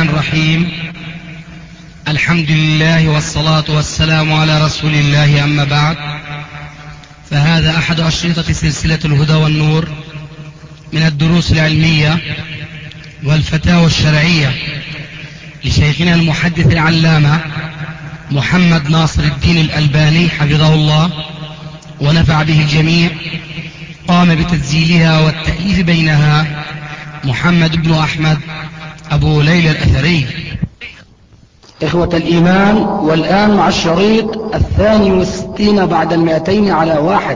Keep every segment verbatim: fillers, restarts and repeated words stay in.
الرحيم. الحمد لله والصلاة والسلام على رسول الله، أما بعد، فهذا أحد أشرطة سلسلة الهدى والنور من الدروس العلمية والفتاوى الشرعية لشيخنا المحدث العلامة محمد ناصر الدين الألباني حفظه الله ونفع به الجميع. قام بتسجيلها والتأليف بينها محمد بن أحمد أبو ليلى الأثري. إخوة الإيمان، والآن مع الشريط الثاني والستين بعد المئتين على واحد.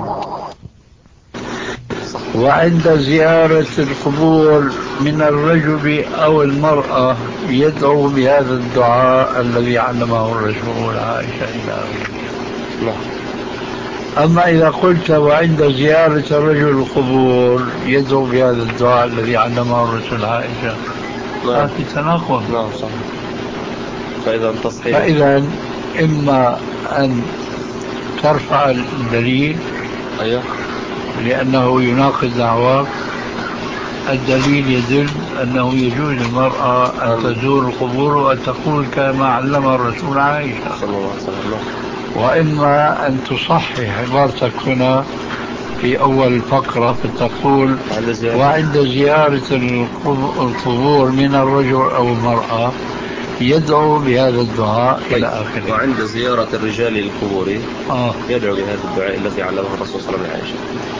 وعند زيارة القبور من الرجل أو المرأة يدعو بهذا الدعاء الذي علمه الرسول عائشة إلى آخره. أما إذا قلت وعند زيارة الرجل القبور يدعو بهذا الدعاء الذي علمه الرسول عائشة، هذا في تناقض. نعم صح. فإذا تصحيح، فإذا إما أن ترفع الدليل أيوه لأنه يناقض دعواك. الدليل يدل أنه يجوز للمرأة أن تزور القبور وأن تقول كما علم الرسول عائشة صلى الله عليه وسلم. وإما أن تصحح عبارتك هنا في أول فقرة فتقول وعند زيارة القبور من الرجل أو المرأة يدعو بهذا الدعاء إلى آخره. وعند زيارة الرجال للقبور آه. يدعو بهذا الدعاء الذي علمه الرسول صلى الله عليه وسلم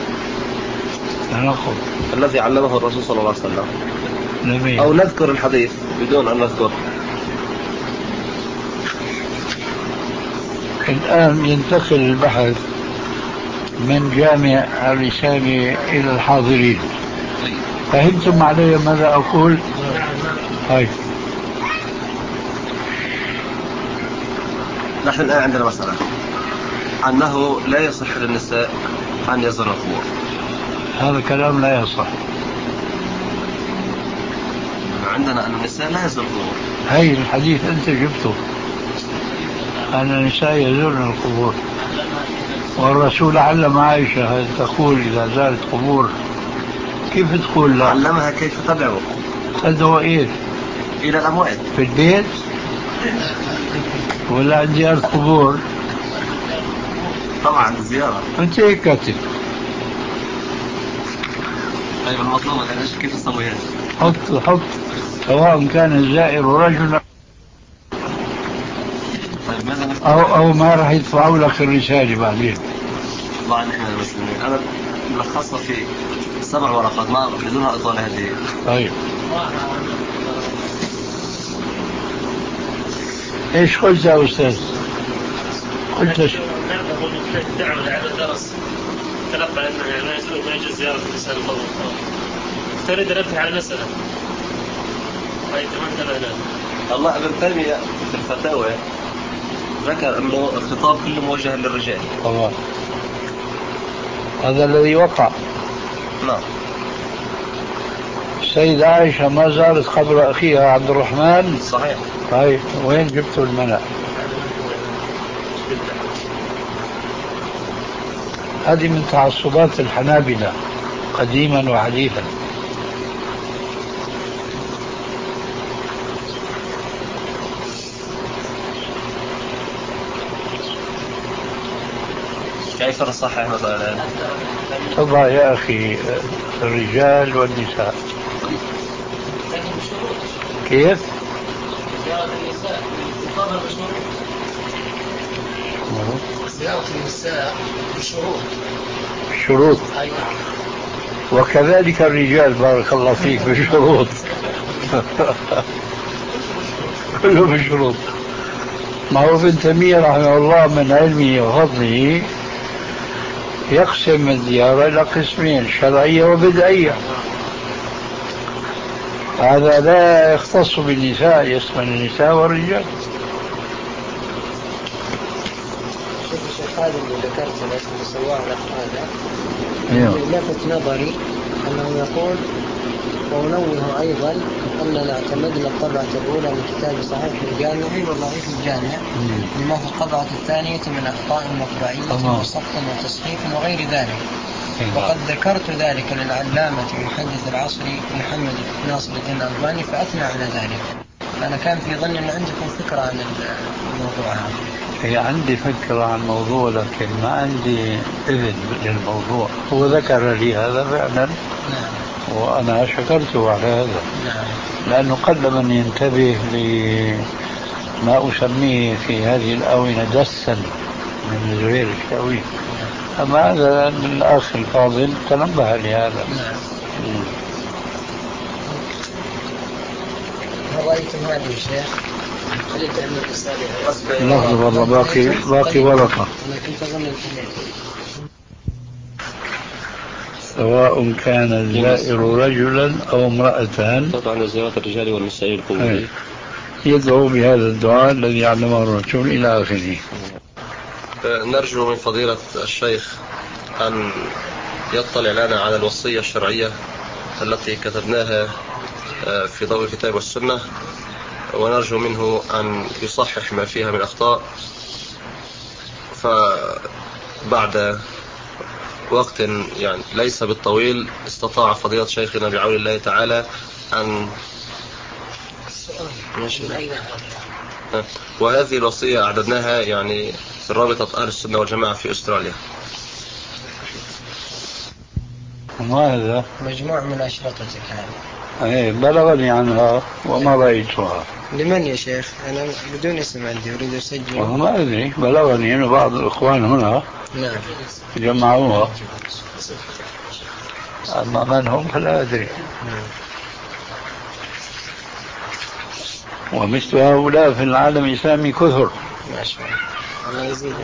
نأخذ الذي علمه الرسول صلى الله عليه وسلم نمين. أو نذكر الحديث بدون أن نذكر. الآن ينتقل البحث من جامع الرسالة إلى الحاضرين. فهمتم علي ماذا أقول؟ هاي. نحن الآن عندنا مسألة أنه لا يصح للنساء أن يزورن القبور. هذا كلام لا يصح. عندنا أن النساء لا يزورن القبور. هاي الحديث أنت جبته أن النساء يزورن القبور، والرسول علم عائشة أن تقول إذا زارت قبور كيف تقول لا؟ علمها كيف تدعو. تدعو إيه؟ إلى الأموات في البيت ولا عند زيارة قبور؟ طبعا عند الزيارة. أنت هيك كاتب. طيب المطلوب كيف تسوي هذا؟ حط حط سواء كان الزائر رجلا طيب ماذا أو أو ما راح يدفعوا لك الرسالة بعدين. طبعا نحن المسلمين أنا ملخصها في سبع ورقات ما بدونها إطالة هذه. طيب إيش قلت يا أستاذ؟ قلت إيش؟ دعوة على درس تلقى أنه ما يجوز ما يجوز زيارة الإنسان القبور. تريد أن أفتح على مسألة. طيب ما انتبه له. الله ابن تيمية في الفتاوى ذكر أنه الخطاب كله موجه للرجال. طبعا هذا الذي وقع. نعم. السيدة عائشة ما زارت قبر أخيها عبد الرحمن. صحيح. طيب وين جبتوا المنع؟ هذه من تعصبات الحنابلة قديما وحديثا. كيف نصحح مثلا؟ طبعا يا أخي الرجال والنساء. كيف؟ زيارة النساء بالطبع بشروط. زيارة النساء بشروط. شروط. أي نعم. وكذلك الرجال بارك الله فيك بشروط. كله بشروط. معروف ابن تيمية رحمه الله من علمه وفضله يقسم الزيارة إلى قسمين، شرعية وبدعية. هذا لا يختص بالنساء، يشمل النساء والرجال. شوف الشيخ هذا اللي ذكرته اللي سواه لك هذا لفت نظري أنه يقول ونوه أيضا أننا اعتمدنا الطبعة الأولى من كتاب صحيح الجامع وضعيف الجامع لما في الطبعة الثانية من أخطاء مطبعية وسقط وتصحيف وغير ذلك. وقد ذكرت ذلك للعلامة محدث العصر محمد ناصر الدين الألباني فأثنى على ذلك. أنا كان في ظني أن عندكم فكرة عن الموضوع هذا. هي عندي فكرة عن الموضوع لكن ما عندي إذن للموضوع. هو ذكر لي هذا فعلا. نعم. وأنا شكرته على هذا. نعم. لأنه قل من ينتبه لما أسميه في هذه الآونة دسا من زبير الشاوي. أما هذا الأخ الفاضل تنبه لهذا. نعم. هل رأيتم هذه يا شيخ؟ لحظة والله باقي باقي ورقة. سواء كان الزائر رجلا أو امرأة. طبعا زيارة الرجال والنساء القبور. يدعو بهذا الدعاء الذي علمه الرسول إلى آخره. نرجو من فضيلة الشيخ أن يطلع لنا على الوصية الشرعية التي كتبناها في ضوء الكتاب والسنة، ونرجو منه أن يصحح ما فيها من أخطاء. فبعد وقت يعني ليس بالطويل استطاع فضيلة شيخنا بعون الله تعالى أن وهذه الوصية أعددناها يعني في رابطة أهل السنة والجماعة في أستراليا. وهذا مجموع من أشرطتك هذه. ايه بلغني عنها وما رأيتها. لمن يا شيخ؟ أنا بدون اسم عندي أريد أسجل. ما أدري، بلغني أنه بعض الإخوان هنا نعم جمعوها، أما من هم فلا أدري. ومثل هؤلاء في العالم الإسلامي كثر، ما شاء الله، الله يزيد.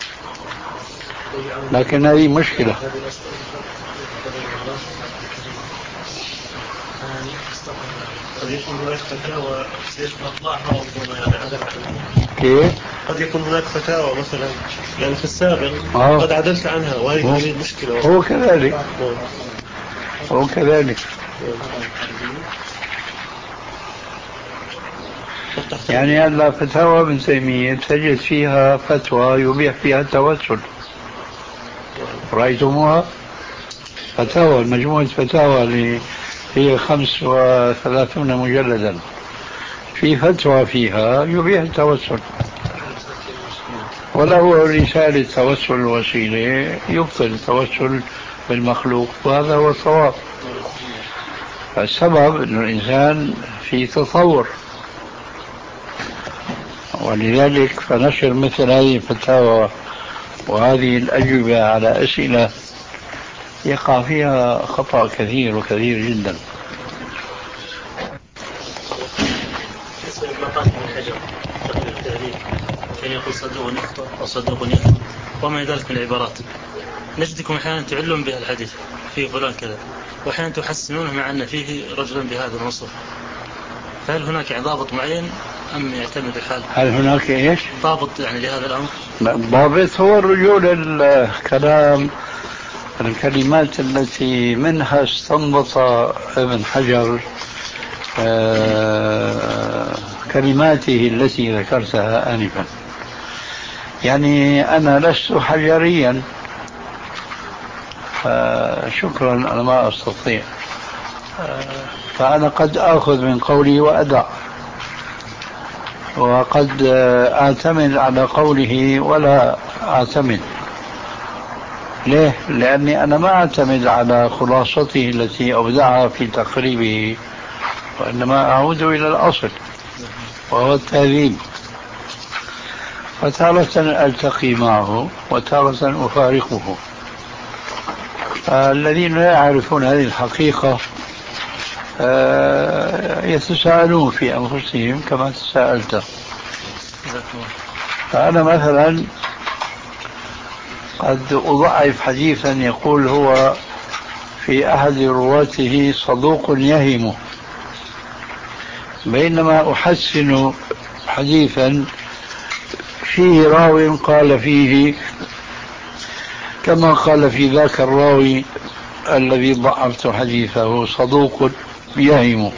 لكن هذه مشكلة. قد يكون هناك فتاوى سيف مطلعها كيف؟ قد يكون هناك فتاوى مثلا يعني في السابق آه. قد عدلت عنها وهذه هذه المشكلة. هو كذلك هو كذلك يعني هلا فتاوى ابن تيمية تجد فيها فتوى يبيح فيها التوسل. رأيتموها؟ فتاوى، مجموعة فتاوى اللي هي خمس وثلاثون مجلدا، في فتوى فيها يبيح التوسل، وله رسالة توسل الوسيلة يبطل التوسل بالمخلوق، وهذا هو الصواب. السبب أن الإنسان في تطور، ولذلك فنشر مثل هذه الفتاوى وهذه الأجوبة على أسئلة يقع فيها خطأ كثير وكثير جدا. كان يقول صدقني أخطأ أو صدقني أخطأ وما ذلك من العبارات، نجدكم أحيانا تعلون بها الحديث فيه فلان كذا، وأحيانا تحسنونه مع أن فيه رجلا بهذا الوصف. فهل هناك ضابط معين أم يعتمد الحال؟ هل هناك إيش؟ ضابط يعني لهذا الأمر؟ الضابط هو الرجوع للكلام، الكلمات التي منها استنبط ابن حجر كلماته التي ذكرتها آنفا. يعني أنا لست حجريا، شكرا، أنا ما أستطيع، فأنا قد أخذ من قولي وأدع، وقد أعتمد على قوله ولا أعتمد. ليه؟ لأني أنا ما أعتمد على خلاصته التي أودعها في تقريبه، وإنما أعود إلى الأصل وهو التهذيب. فتارة ألتقي معه وتارة أفارقه. الذين لا يعرفون هذه الحقيقة يتساءلون في أنفسهم كما تساءلت. فأنا مثلا قد أضعف حديثا يقول هو في أحد رواته صدوق يهم، بينما أحسن حديثا فيه راو قال فيه كما قال في ذاك الراوي الذي ضعفت حديثه صدوق يهم.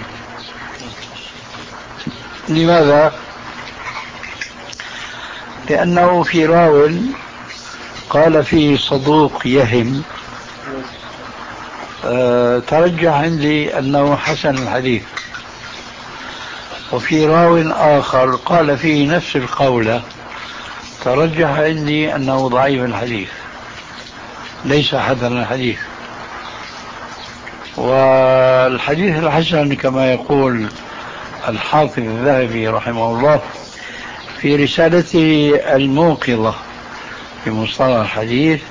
لماذا؟ لأنه في راو قال فيه صدوق يهم أه ترجح عندي أنه حسن الحديث، وفي راو آخر قال فيه نفس القولة، ترجح عندي أنه ضعيف الحديث ليس حسن الحديث. والحديث الحسن كما يقول الحافظ الذهبي رحمه الله في رسالته الموقظة في مصطلح الحديث،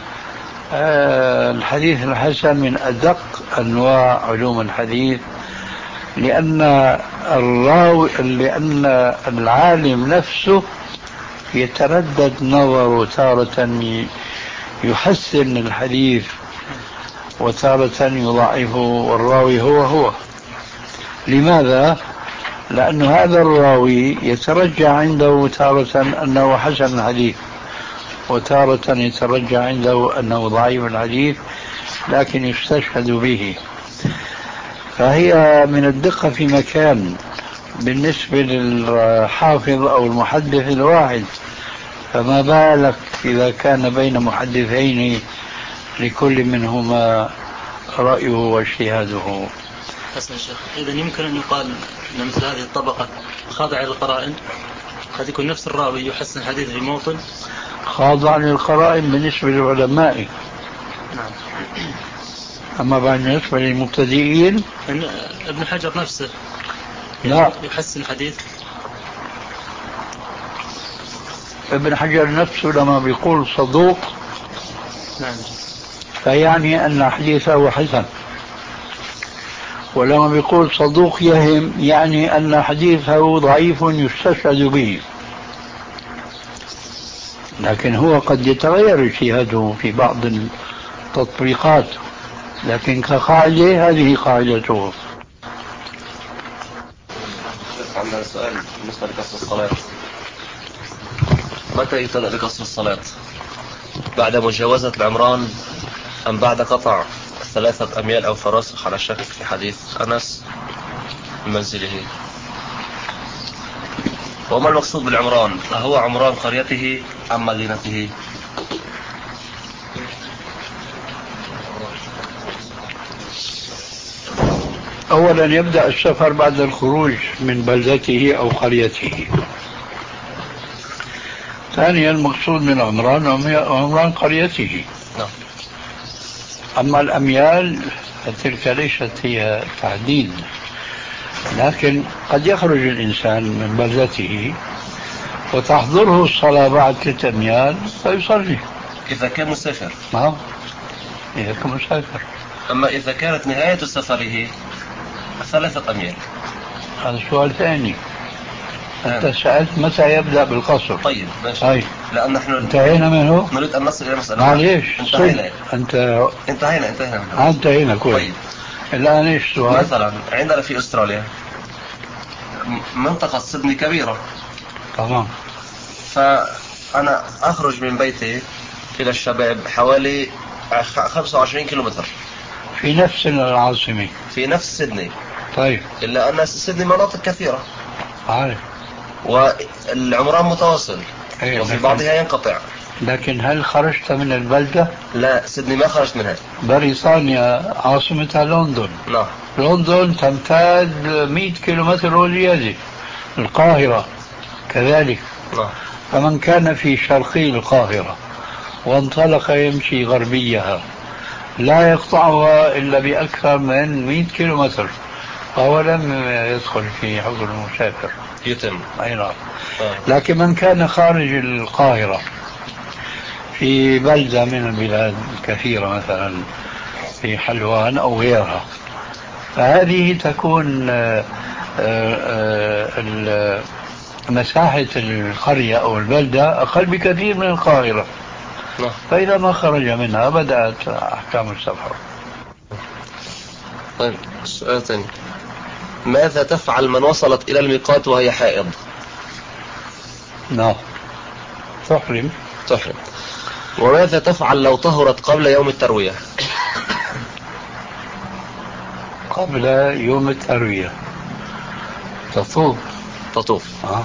الحديث الحسن من أدق أنواع علوم الحديث، لأن الراوي لأن العالم نفسه يتردد نظره، تارة يحسن الحديث وتارة يضعفه، والراوي هو هو. لماذا؟ لأن هذا الراوي يترجع عنده تارة أنه حسن الحديث، وتارة يترجع عنده أنه ضعيف الحديث، لكن يستشهد به. فهي من الدقة في مكان بالنسبة للحافظ أو المحدث الواحد، فما بالك إذا كان بين محدثين لكل منهما رأيه واجتهاده. حسن الشيخ، إذا يمكن أن يقال أن مثل هذه الطبقة خاضعة للقرائن، قد يكون نفس الراوي يحسن حديث في موطن خاضع للقرائن بالنسبة للعلماء. نعم. أما بالنسبة للمبتدئين ابن حجر نفسه لا يحسن حديث. ابن حجر نفسه لما بيقول صدوق نعم فيعني أن حديثه حسن، ولما بيقول صدوق يهم يعني أن حديثه ضعيف يستشهد به. لكن هو قد يتغير اجتهاده في بعض التطبيقات، لكن كقاعدة هذه قاعدته. عندنا سؤال بالنسبة لقصر الصلاة، متى يبتدأ بقصر الصلاة؟ بعد مجاوزة العمران أم بعد قطع ثلاثة أميال أو فراسخ على شك في حديث أنس من منزله؟ وما المقصود بالعمران؟ أهو عمران قريته أم مدينته؟ أولا يبدأ السفر بعد الخروج من بلدته أو قريته. ثانيا المقصود من عمران عمران قريته. أما الأميال فتلك ليست هي تحديد، لكن قد يخرج الإنسان من بلدته وتحضره الصلاة بعد ثلاثة أميال فيصلي إذا كان مسافر. نعم إذا كان مسافر. أما إذا كانت نهاية سفره ثلاثة أميال هذا سؤال ثاني. أنت سألت متى يبدأ بالقصر. طيب ماشي. هاي. لأن نحن انتهينا منه. نريد أن نصل إلى مسألة. معليش انتهينا. أنت انتهينا انتهينا منه. انتهينا كويس. طيب. الآن إيش السؤال؟ مثلا عندنا في أستراليا منطقة سيدني كبيرة. تمام. فأنا أخرج من بيتي إلى الشباب حوالي خمسة وعشرين كيلومتر في نفس العاصمة في نفس سيدني. طيب. إلا أن سيدني مناطق كثيرة. عارف. والعمران متواصل. أيه وفي بعضها ينقطع. لكن هل خرجت من البلدة؟ لا سيدني ما خرجت منها. بريطانيا عاصمتها لندن. نعم. لندن تمتد مئة كيلومتر وزيادة. القاهرة كذلك. نعم. فمن كان في شرقي القاهرة وانطلق يمشي غربيها لا يقطعها إلا بأكثر من مئة كيلومتر، فهو لم يدخل في حكم المسافر. يتم. أي نعم. لكن من كان خارج القاهرة في بلدة من البلاد الكثيرة مثلا في حلوان أو غيرها، فهذه تكون مساحة القرية أو البلدة أقل بكثير من القاهرة. فإذا ما خرج منها بدأت أحكام السفر. طيب السؤال الثاني، ماذا تفعل من وصلت إلى الميقات وهي حائض؟ نعم تحرم. تحرم. وماذا تفعل لو طهرت قبل يوم التروية؟ قبل يوم التروية تطوف. تطوف. آه.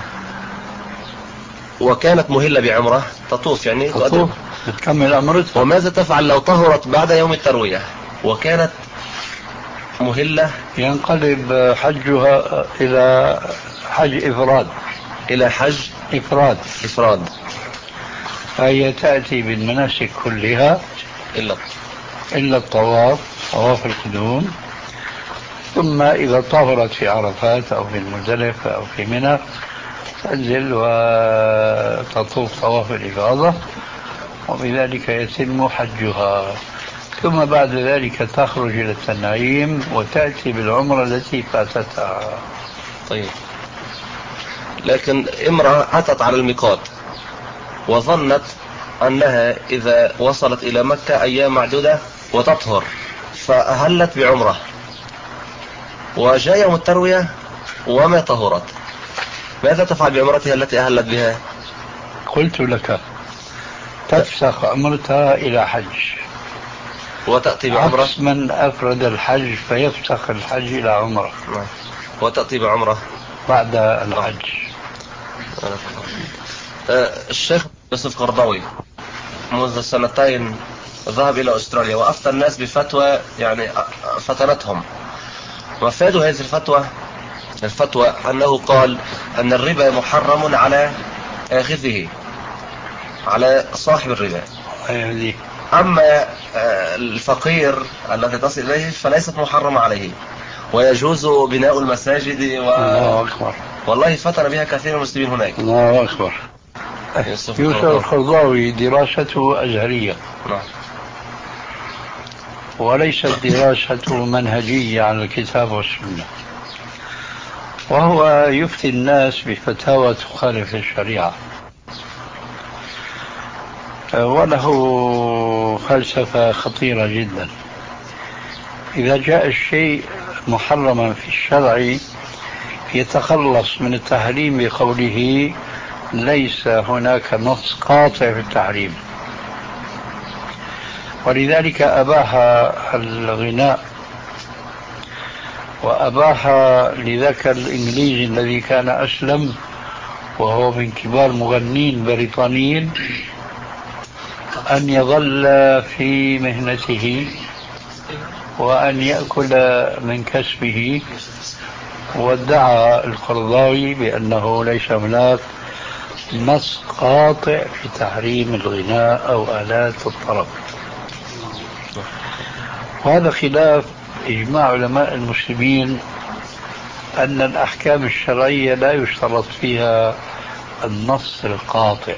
وكانت مهلة بعمرة تطوف يعني تطوف تكمل أمرتها. وماذا تفعل لو طهرت بعد يوم التروية وكانت مهلة؟ ينقلب حجها إلى حج إفراد. إلى حج إفراد إفراد. فهي تأتي بالمناسك كلها إلا إلا الطواف، طواف القدوم. ثم إذا طهرت في عرفات أو في المزدلفة أو في منى تنزل وتطوف طواف الإفاضة، وبذلك يتم حجها. ثم بعد ذلك تخرج إلى التنعيم وتأتي بالعمرة التي فاتتها. طيب، لكن امرأة أتت على الميقات وظنت أنها إذا وصلت إلى مكة أيام معدودة وتطهر فأهلت بعمرة، وجاء يوم التروية وما طهرت، ماذا تفعل بعمرتها التي أهلت بها؟ قلت لك تفسخ عمرتها إلى حج وتأتي بعمرة، عكس من أفرد الحج فيفسخ الحج إلى عمرة وتأتي بعمرة بعد الحج. الشيخ يوسف قرضاوي منذ سنتين ذهب إلى أستراليا وأفتى الناس بفتوى يعني فتنتهم، وفادوا هذه الفتوى الفتوى أنه قال أن الربا محرم على آخذه، على صاحب الربا، أما الفقير الذي تصل إليه فليست محرمة عليه ويجوز بناء المساجد و... الله أكبر. والله فتن بها كثير من المسلمين هناك. الله أكبر. يوسف القرضاوي دراسته أزهرية، وليست دراسته منهجية على الكتاب والسنة، وهو يفتي الناس بفتاوى تخالف الشريعة، وله فلسفة خطيرة جدا. إذا جاء الشيء محرما في الشرع يتخلص من التحريم بقوله ليس هناك نص قاطع في التحريم. ولذلك أباح الغناء، وأباح لذاك الإنجليزي الذي كان أسلم وهو من كبار مغنين بريطانيين أن يظل في مهنته وأن يأكل من كسبه. وادعى القرضاوي بأنه ليس هناك نص قاطع في تحريم الغناء أو آلات الطرب، وهذا خلاف إجماع علماء المسلمين أن الأحكام الشرعية لا يشترط فيها النص القاطع،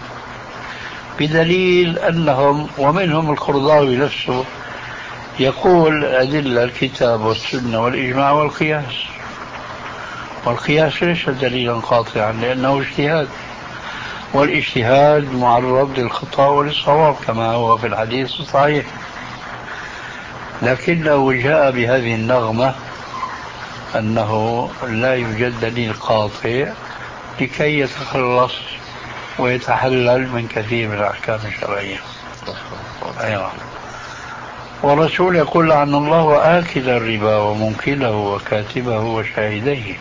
بدليل أنهم ومنهم القرضاوي نفسه يقول أدلة الكتاب والسنة والإجماع والقياس، والقياس ليس دليلا قاطعا لأنه اجتهاد، والاجتهاد معرض للخطأ وللصواب كما هو في الحديث الصحيح، لكنه جاء بهذه النغمة أنه لا يوجد دليل قاطع لكي يتخلص ويتحلل من كثير من الأحكام الشرعية. أيوة. والرسول يقول عن الله وآكل الربا ومنكله وكاتبه وشاهديه،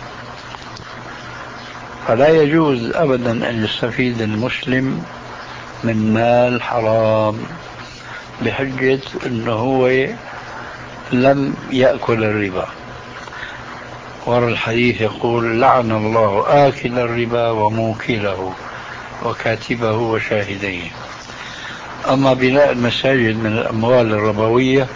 فلا يجوز أبدا أن يستفيد المسلم من مال حرام بحجة أنه هو لم يأكل الربا. ورى الحديث يقول لعن الله آكل الربا وموكله وكاتبه وشاهديه. أما بناء المساجد من الأموال الربوية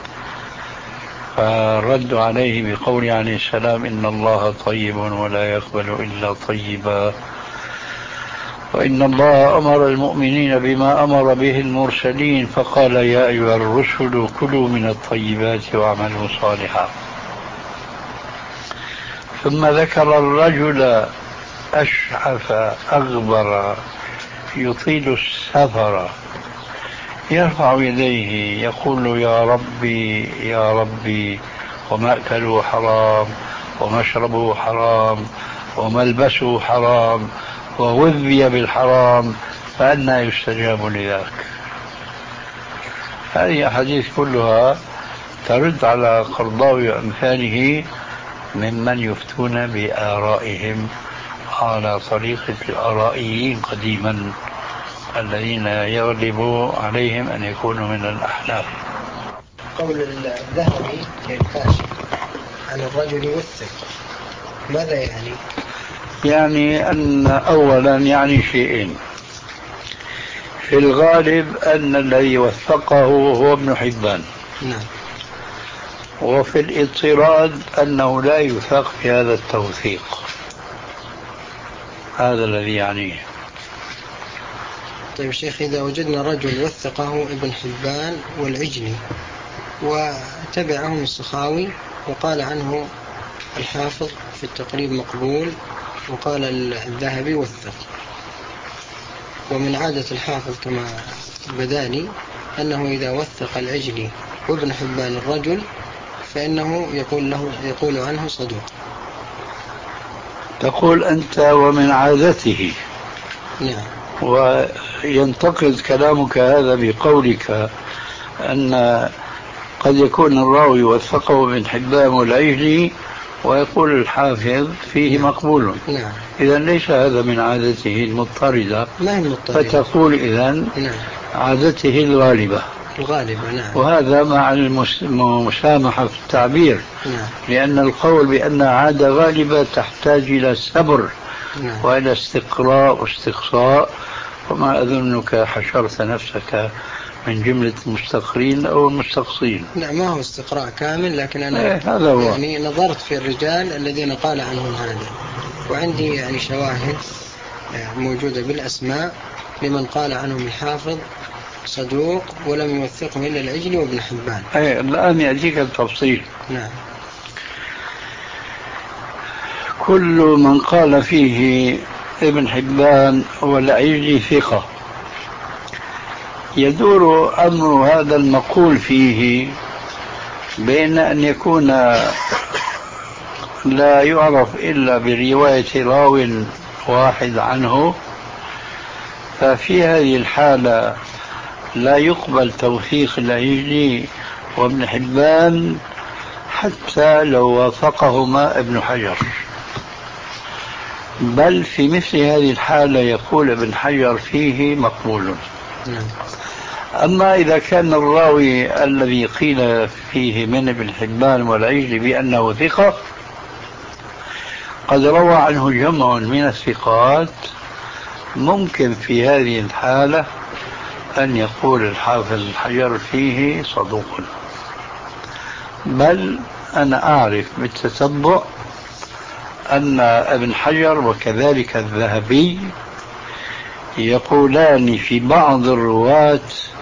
فرد عليه بقول عليه السلام إن الله طيب ولا يقبل إلا طيبا، وإن الله أمر المؤمنين بما أمر به المرسلين فقال يا أيها الرسل كلوا من الطيبات واعملوا صالحا. ثم ذكر الرجل أشعث أغبر يطيل السفر يرفع يديه يقول يا ربي يا ربي ومأكله حرام ومشربه حرام وملبسه حرام وغذي بالحرام فأنى يستجاب لذاك. هذه أحاديث كلها ترد على قرضاوي وأمثاله ممن يفتون بآرائهم على طريقة الآرائيين قديما الذين يغلب عليهم أن يكونوا من الأحناف. قول الذهبي في الكاشف عن الرجل يوثق ماذا يعني؟ يعني أن أولا يعني شيئين. في الغالب أن الذي وثقه هو ابن حبان. نعم. وفي الاضطراد أنه لا يثق في هذا التوثيق. هذا الذي يعنيه. طيب شيخ، إذا وجدنا رجل وثقه ابن حبان والعجلي وتبعهم السخاوي وقال عنه الحافظ في التقريب مقبول وقال الذهبي وثق، ومن عادة الحافظ كما بداني أنه إذا وثق العجلي وابن حبان الرجل فإنه يقول له يقول عنه صدوق. تقول أنت ومن عادته. نعم. وينتقد كلامك هذا بقولك أن قد يكون الراوي وثقه ابن حبان والعجلي ويقول الحافظ فيه نعم. مقبول. نعم. إذا ليس هذا من عادته المضطردة. ما هي المضطردة؟ فتقول إذن نعم. عادته الغالبة. الغالبة. نعم. وهذا مع المسامحة في التعبير. نعم. لأن القول بأن عادة غالبة تحتاج إلى صبر. نعم. وإلى استقراء واستقصاء، وما أظنك حشرت نفسك من جملة المستقرين أو المستقصين. لا، ما هو استقراء كامل، لكن أنا إيه هذا هو. يعني نظرت في الرجال الذين قال عنهم هذا، وعندي يعني شواهد موجودة بالأسماء لمن قال عنهم الحافظ صدوق ولم يوثقه إلا العجلي وابن حبان. إيه الآن يأتيك التفصيل. نعم. كل من قال فيه ابن حبان والعجلي ثقة، يدور أمر هذا المقول فيه بين أن يكون لا يعرف إلا برواية راو واحد عنه، ففي هذه الحالة لا يقبل توثيق العجلي وابن حبان حتى لو وافقهما ابن حجر، بل في مثل هذه الحالة يقول ابن حجر فيه مقبول. أما إذا كان الراوي الذي قيل فيه من ابن حبان والعجلي بأنه ثقة قد روى عنه جمع من الثقات، ممكن في هذه الحالة أن يقول الحافظ الحجر فيه صدوق. بل أنا أعرف بالتتبع أن ابن حجر وكذلك الذهبي يقولان في بعض الرواة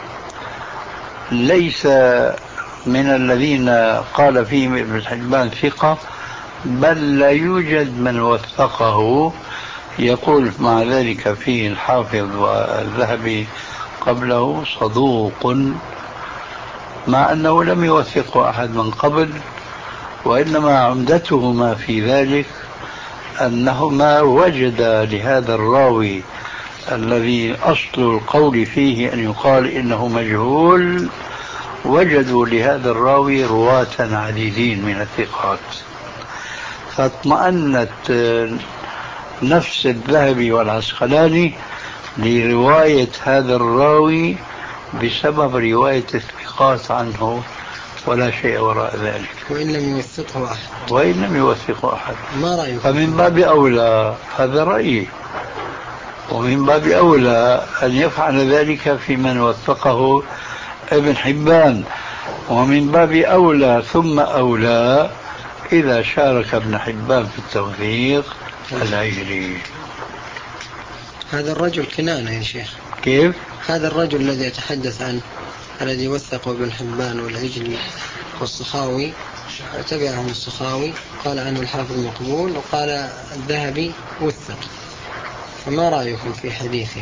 ليس من الذين قال فيهم ابن حبان ثقة، بل لا يوجد من وثقه. يقول مع ذلك فيه الحافظ والذهبي قبله صدوق، مع أنه لم يوثقه أحد من قبل، وإنما عمدتهما في ذلك أنهما وجدا لهذا الراوي الذي أصل القول فيه أن يقال إنه مجهول، وجدوا لهذا الراوي رواة عديدين من الثقات، فاطمأنت نفس الذهبي والعسقلاني لرواية هذا الراوي بسبب رواية الثقات عنه، ولا شيء وراء ذلك. وإن لم يوثقه أحد وإن لم يوثقه أحد ما رأيك؟ فمن باب أولى، هذا رأيي، ومن باب أولى أن يفعل ذلك في من وثقه ابن حبان، ومن باب أولى ثم أولى إذا شارك ابن حبان في التوثيق العجلي. هذا الرجل كنانة يا شيخ. كيف؟ هذا الرجل الذي يتحدث عنه الذي وثقه ابن حبان والعجلي والسخاوي تبعهم السخاوي قال عنه الحافظ مقبول، وقال الذهبي وثق، فما رأيكم في حديثه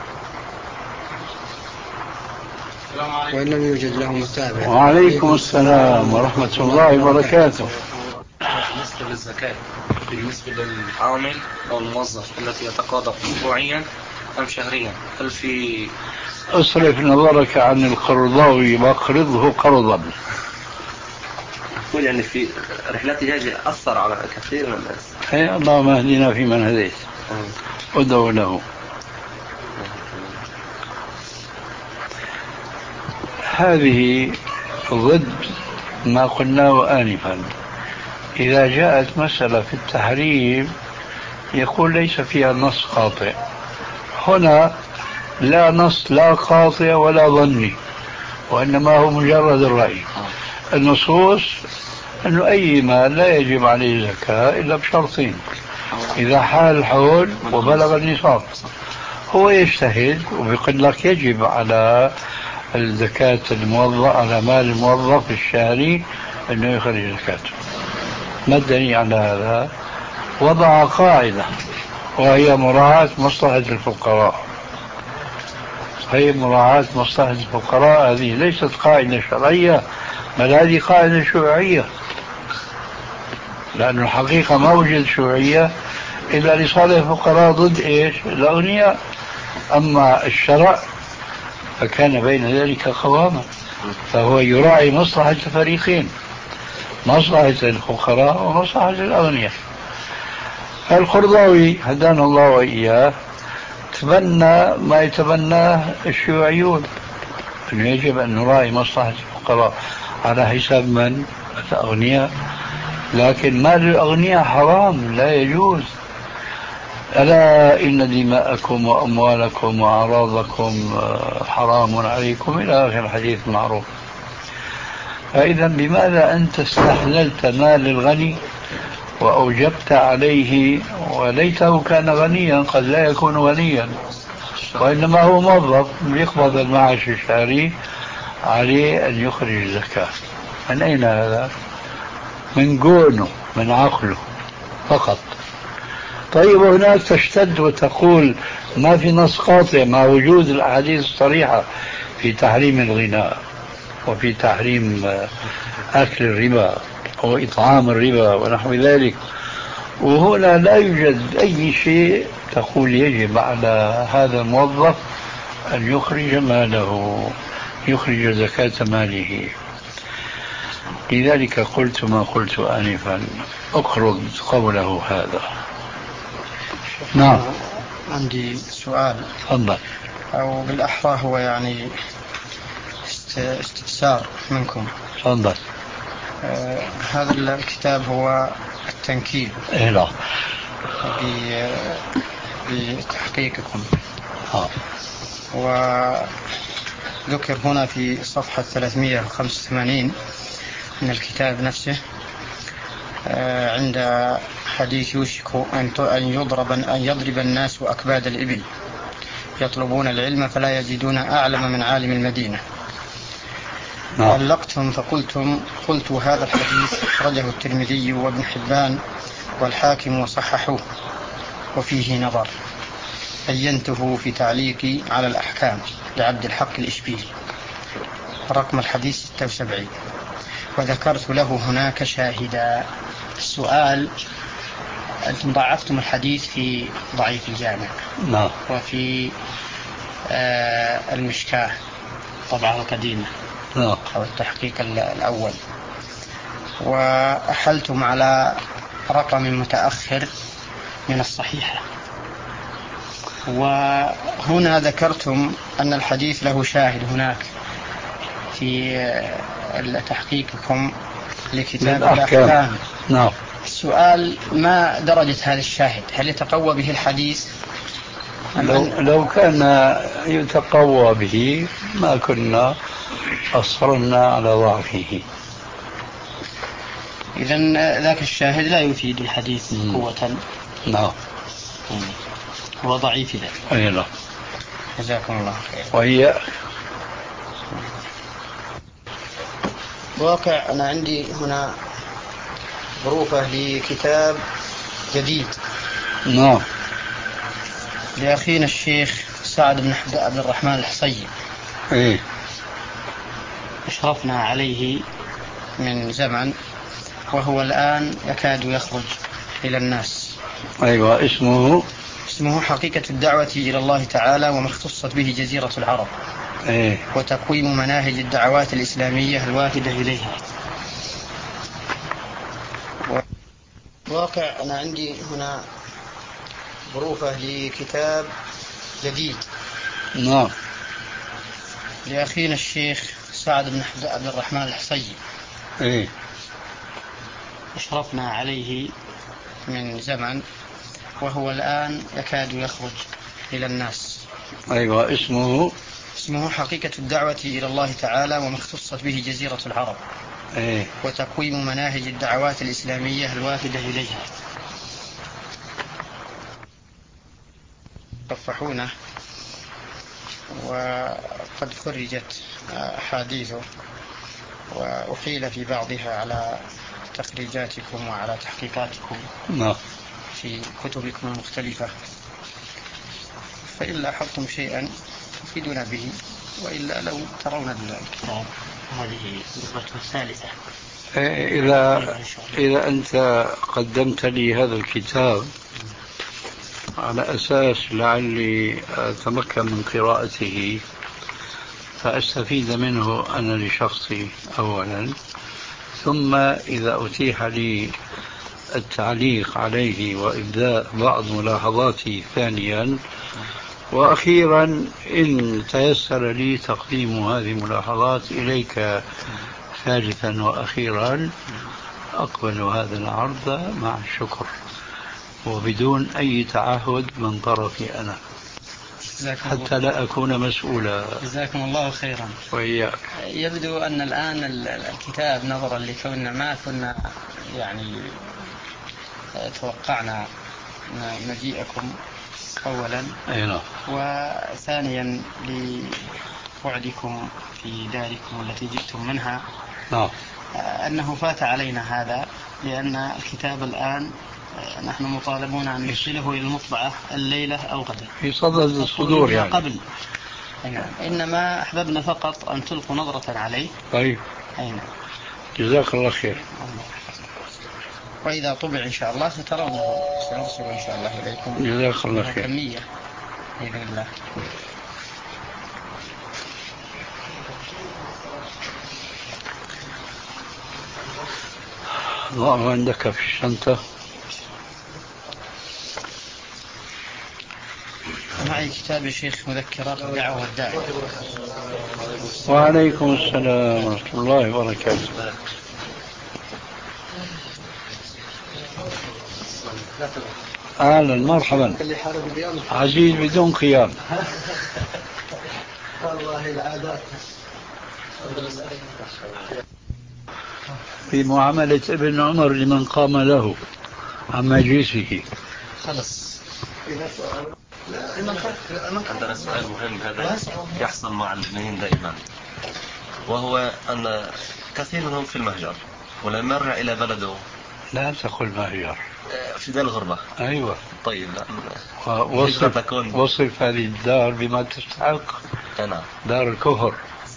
وإن لم يوجد له متابع؟ وعليكم السلام ورحمة الله وبركاته. بالنسبة للزكاة بالنسبة للعامل أو الموظف التي يتقاضى أسبوعيا أم شهريا، هل في اصرف نظرك عن القرضاوي واقرضه قرضا. يقول يعني في رحلتي هذه أثر على كثير من الناس. أي اللهم اهدنا فيمن هديت ادعو له. هذه ضد ما قلناه آنفا. إذا جاءت مسألة في التحريم يقول ليس فيها نص قاطع. هنا لا نص لا قاطع ولا ظني، وإنما هو مجرد الرأي. النصوص أنه أي مال لا يجب عليه زكاة إلا بشرطين: إذا حال الحول وبلغ النصاب. هو يجتهد ويقول لك يجب على الزكاة الموظف، على مال الموظف الشهري أنه يخرج زكاته. ما الدليل على هذا؟ وضع قاعدة وهي مراعاة مصلحة الفقراء. هي مراعاة مصلحة الفقراء هذه ليست قاعدة شرعية، بل هذه قاعدة شيوعية، لأن الحقيقة ما وجد شيوعية إلا لصالح الفقراء ضد إيش؟ الأغنياء. أما الشرع فكان بين ذلك قواما، فهو يراعي مصلحة الفريقين، مصلحة الفقراء ومصلحة الأغنياء. القرضاوي هدانا الله وإياه تبنى ما يتبناه الشيوعيون، أنه يجب أن نراعي مصلحة الفقراء على حساب من؟ الأغنياء. لكن مال الأغنياء حرام لا يجوز. ألا إن دماءكم وأموالكم وأعراضكم حرام عليكم إلى آخر الحديث المعروف. فإذا بماذا أنت استحللت مال الغني وأوجبت عليه، وليته كان غنيا، قد لا يكون غنيا وإنما هو موظف يقبض المعاش الشهري، عليه أن يخرج الزكاة. من أين هذا؟ من جونه، من عقله فقط. طيب هناك تشتد وتقول ما في نص قاطع مع وجود الأحاديث الصريحة في تحريم الغناء وفي تحريم أكل الربا وإطعام الربا ونحو ذلك، وهنا لا يوجد أي شيء تقول يجب على هذا الموظف أن يخرج ماله، يخرج زكاة ماله. لذلك قلت ما قلت آنفا، أقرض قوله هذا. نعم. عندي سؤال. تفضل. أو بالأحرى هو يعني استفسار منكم. تفضل. آه هذا الكتاب هو التنكيل. إيه لا. بتحقيقكم. آه. وذكر هنا في صفحة ثلاثمئة وخمسة وثمانين من الكتاب نفسه آه عند حديث يوشك أن يضرب أن يضرب الناس أكباد الإبل يطلبون العلم فلا يجدون أعلم من عالم المدينة. علقتم فقلتم قلت هذا الحديث أخرجه الترمذي وابن حبان والحاكم وصححوه وفيه نظر. عينته في تعليقي على الأحكام لعبد الحق الإشبيلي رقم الحديث ستة وسبعين، وذكرت له هناك شاهدا. السؤال: أنتم ضعفتم الحديث في ضعيف الجامع نعم. وفي آه المشكاة طبعه القديمة نعم. أو التحقيق الأول، وأحلتم على رقم متأخر من الصحيحة، وهنا ذكرتم أن الحديث له شاهد هناك في تحقيقكم لكتاب الأحكام. نعم. السؤال: ما درجة هذا الشاهد؟ هل يتقوى به الحديث؟ لو, لو كان يتقوى به ما كنا أصرنا على ضعفه. إذن ذاك الشاهد لا يفيد الحديث قوة. نعم. هو ضعيف ذلك. أي لا. جزاكم الله خير. وهي واقع أنا عندي هنا ظروفه لكتاب جديد. نعم. لأخينا الشيخ سعد بن عبد الرحمن الحصي. إيه. أشرفنا عليه من زمن وهو الآن يكاد يخرج إلى الناس. أيوة. اسمه اسمه حقيقة الدعوة إلى الله تعالى وما اختصت به جزيرة العرب. إيه. وتقويم مناهج الدعوات الإسلامية الوافدة إليها. واقع أنا عندي هنا ظروفه لكتاب جديد. نعم. لأخينا الشيخ سعد بن عبد الرحمن الحصي. إيه. أشرفنا عليه من زمن، وهو الآن يكاد يخرج إلى الناس. أيوة. اسمه اسمه حقيقة الدعوة إلى الله تعالى وما اختصت به جزيرة العرب، إيه؟ وتقويم مناهج الدعوات الإسلامية الوافدة إليها. صفحونه، وقد فرجت أحاديثه وأحيل في بعضها على تخريجاتكم وعلى تحقيقاتكم نعم في كتبكم المختلفة، فإن لاحظتم شيئا تفيدنا به، وإلا لو ترون الكتاب هذه نسبته الثالثة. إذا إذا أنت قدمت لي هذا الكتاب على أساس لعلي أتمكن من قراءته فأستفيد منه أنا لشخصي أولا، ثم إذا أتيح لي التعليق عليه وإبداء بعض ملاحظاتي ثانيا، وأخيرا إن تيسر لي تقديم هذه الملاحظات إليك ثالثا وأخيرا، أقبل هذا العرض مع الشكر وبدون أي تعهد من طرفي أنا، حتى لا أكون مسؤولا. جزاكم الله خيرا. وإياك. يبدو أن الآن الكتاب نظرا لكوننا ما كنا يعني توقعنا مجيئكم أولا، أينا. وثانيا لبعدكم في داركم التي جئتم منها، نعم، أنه فات علينا هذا، لأن الكتاب الآن نحن مطالبون أن نرسله إلى المطبعة الليلة أو غدا في صدد الصدور يعني قبل. إنما أحببنا فقط أن تلقوا نظرة عليه. طيب. أين. جزاك الله خير. وإذا طبع إن شاء الله سترونه، سنرسل إن شاء الله إليكم. جزاك الله خير. كمية بإذن الله. الله عندك في الشنطة. معي كتاب الشيخ مذكرات الدعوة والداعي. وعليكم السلام ورحمة الله وبركاته. أهلا مرحبا. عزيز بدون قيام. والله العادات في معاملة ابن عمر لمن قام له عن مجلسه. خلص. عندنا سؤال مهم هذا يحصل مع المؤمنين دائما، وهو أن كثير منهم في المهجر، ولما يرجع إلى بلده. لا تقل مهجر، في دار الغربة. أيوة. طيب. وصف, وصف هذه الدار بما تستحق. نعم. دار الكفر.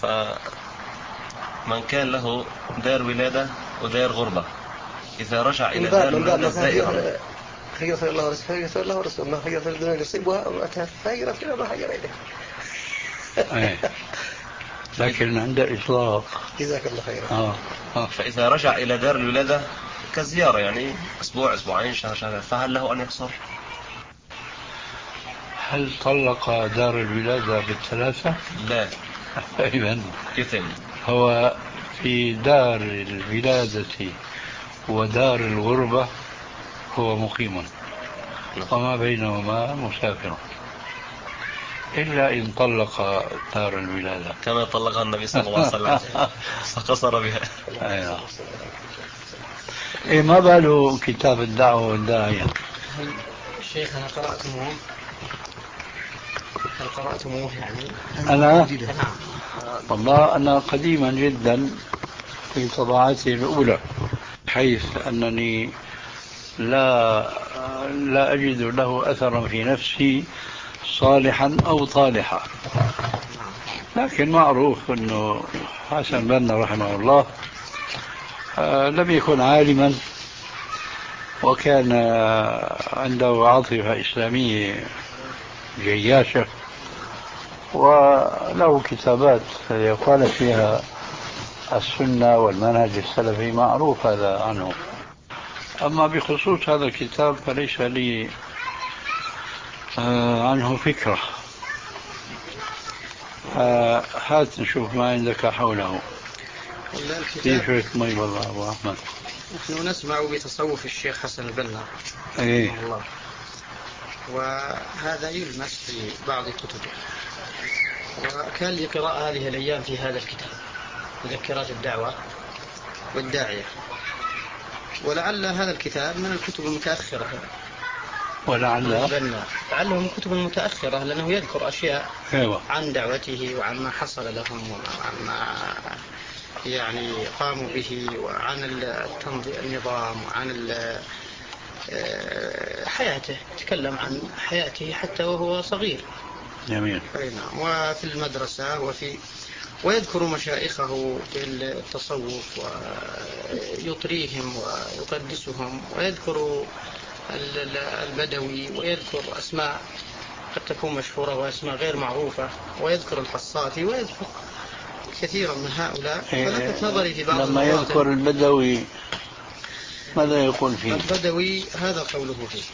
فمن كان له دار ولادة ودار غربة، إذا رجع إلى دار الولادة زائرا خيرت الله ورسوله، خيرت الله ورسوله، ما خيرت الدنيا يصيبها وأتها خيرت كما ما خير إليه. لكن عند إطلاق. جزاك الله خيرا. آه. آه. فإذا رجع إلى دار الولادة كزيارة، يعني أسبوع أسبوعين شهر شهر، فهل له أن يقصر؟ هل طلق دار الولادة بالثلاثة؟ لا. إذن يتم. هو في دار الولادة ودار الغربة هو مقيم، وما بينهما مسافر، إلا إن طلق دار الولادة كما طلقها النبي صلى الله عليه وسلم فقصر بها. أيوة. إيه ما باله كتاب الدعوة والداعية؟ الشيخ أنا قرأتموه. هل قرأتموه يعني؟ أنا والله أنا قديما جدا في طبعاتي الأولى، حيث أنني لا لا أجد له أثرا في نفسي صالحا أو طالحا، لكن معروف أنه حسن البنا رحمه الله لم يكن عالما، وكان عنده عاطفة إسلامية جياشة، وله كتابات يقال فيها السنة والمنهج السلفي، معروف هذا عنه. أما بخصوص هذا الكتاب فليس لي عنه فكرة. هات نشوف ما عندك حوله. كيف اسمه والله أبو أحمد؟ نحن نسمع بتصوف الشيخ حسن البنا أيه الله، وهذا يلمس في بعض كتبه، وكان لي قراءة هذه الأيام في هذا الكتاب مذكرات الدعوة والداعية، ولعل هذا الكتاب من الكتب المتأخرة، ولعل لعله من الكتب المتأخرة لأنه يذكر أشياء أيوة. عن دعوته وعن ما حصل لهم وعن ما يعني قاموا به وعن التنظيم النظام وعن حياته، تكلم عن حياته حتى وهو صغير. جميل. وفي المدرسة وفي ويذكر مشايخه في التصوف ويطريهم ويقدسهم، ويذكر البدوي، ويذكر أسماء قد تكون مشهورة وأسماء غير معروفة، ويذكر الحصافي، ويذكر كثيرا من هؤلاء. فلفت نظري في بعض لما يذكر البدوي ماذا يقول فيه؟ البدوي هذا قوله فيه،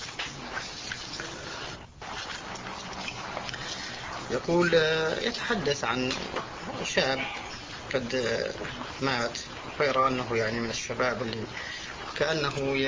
يقول يتحدث عن شاب قد مات، ويرى أنه يعني من الشباب اللي كأنه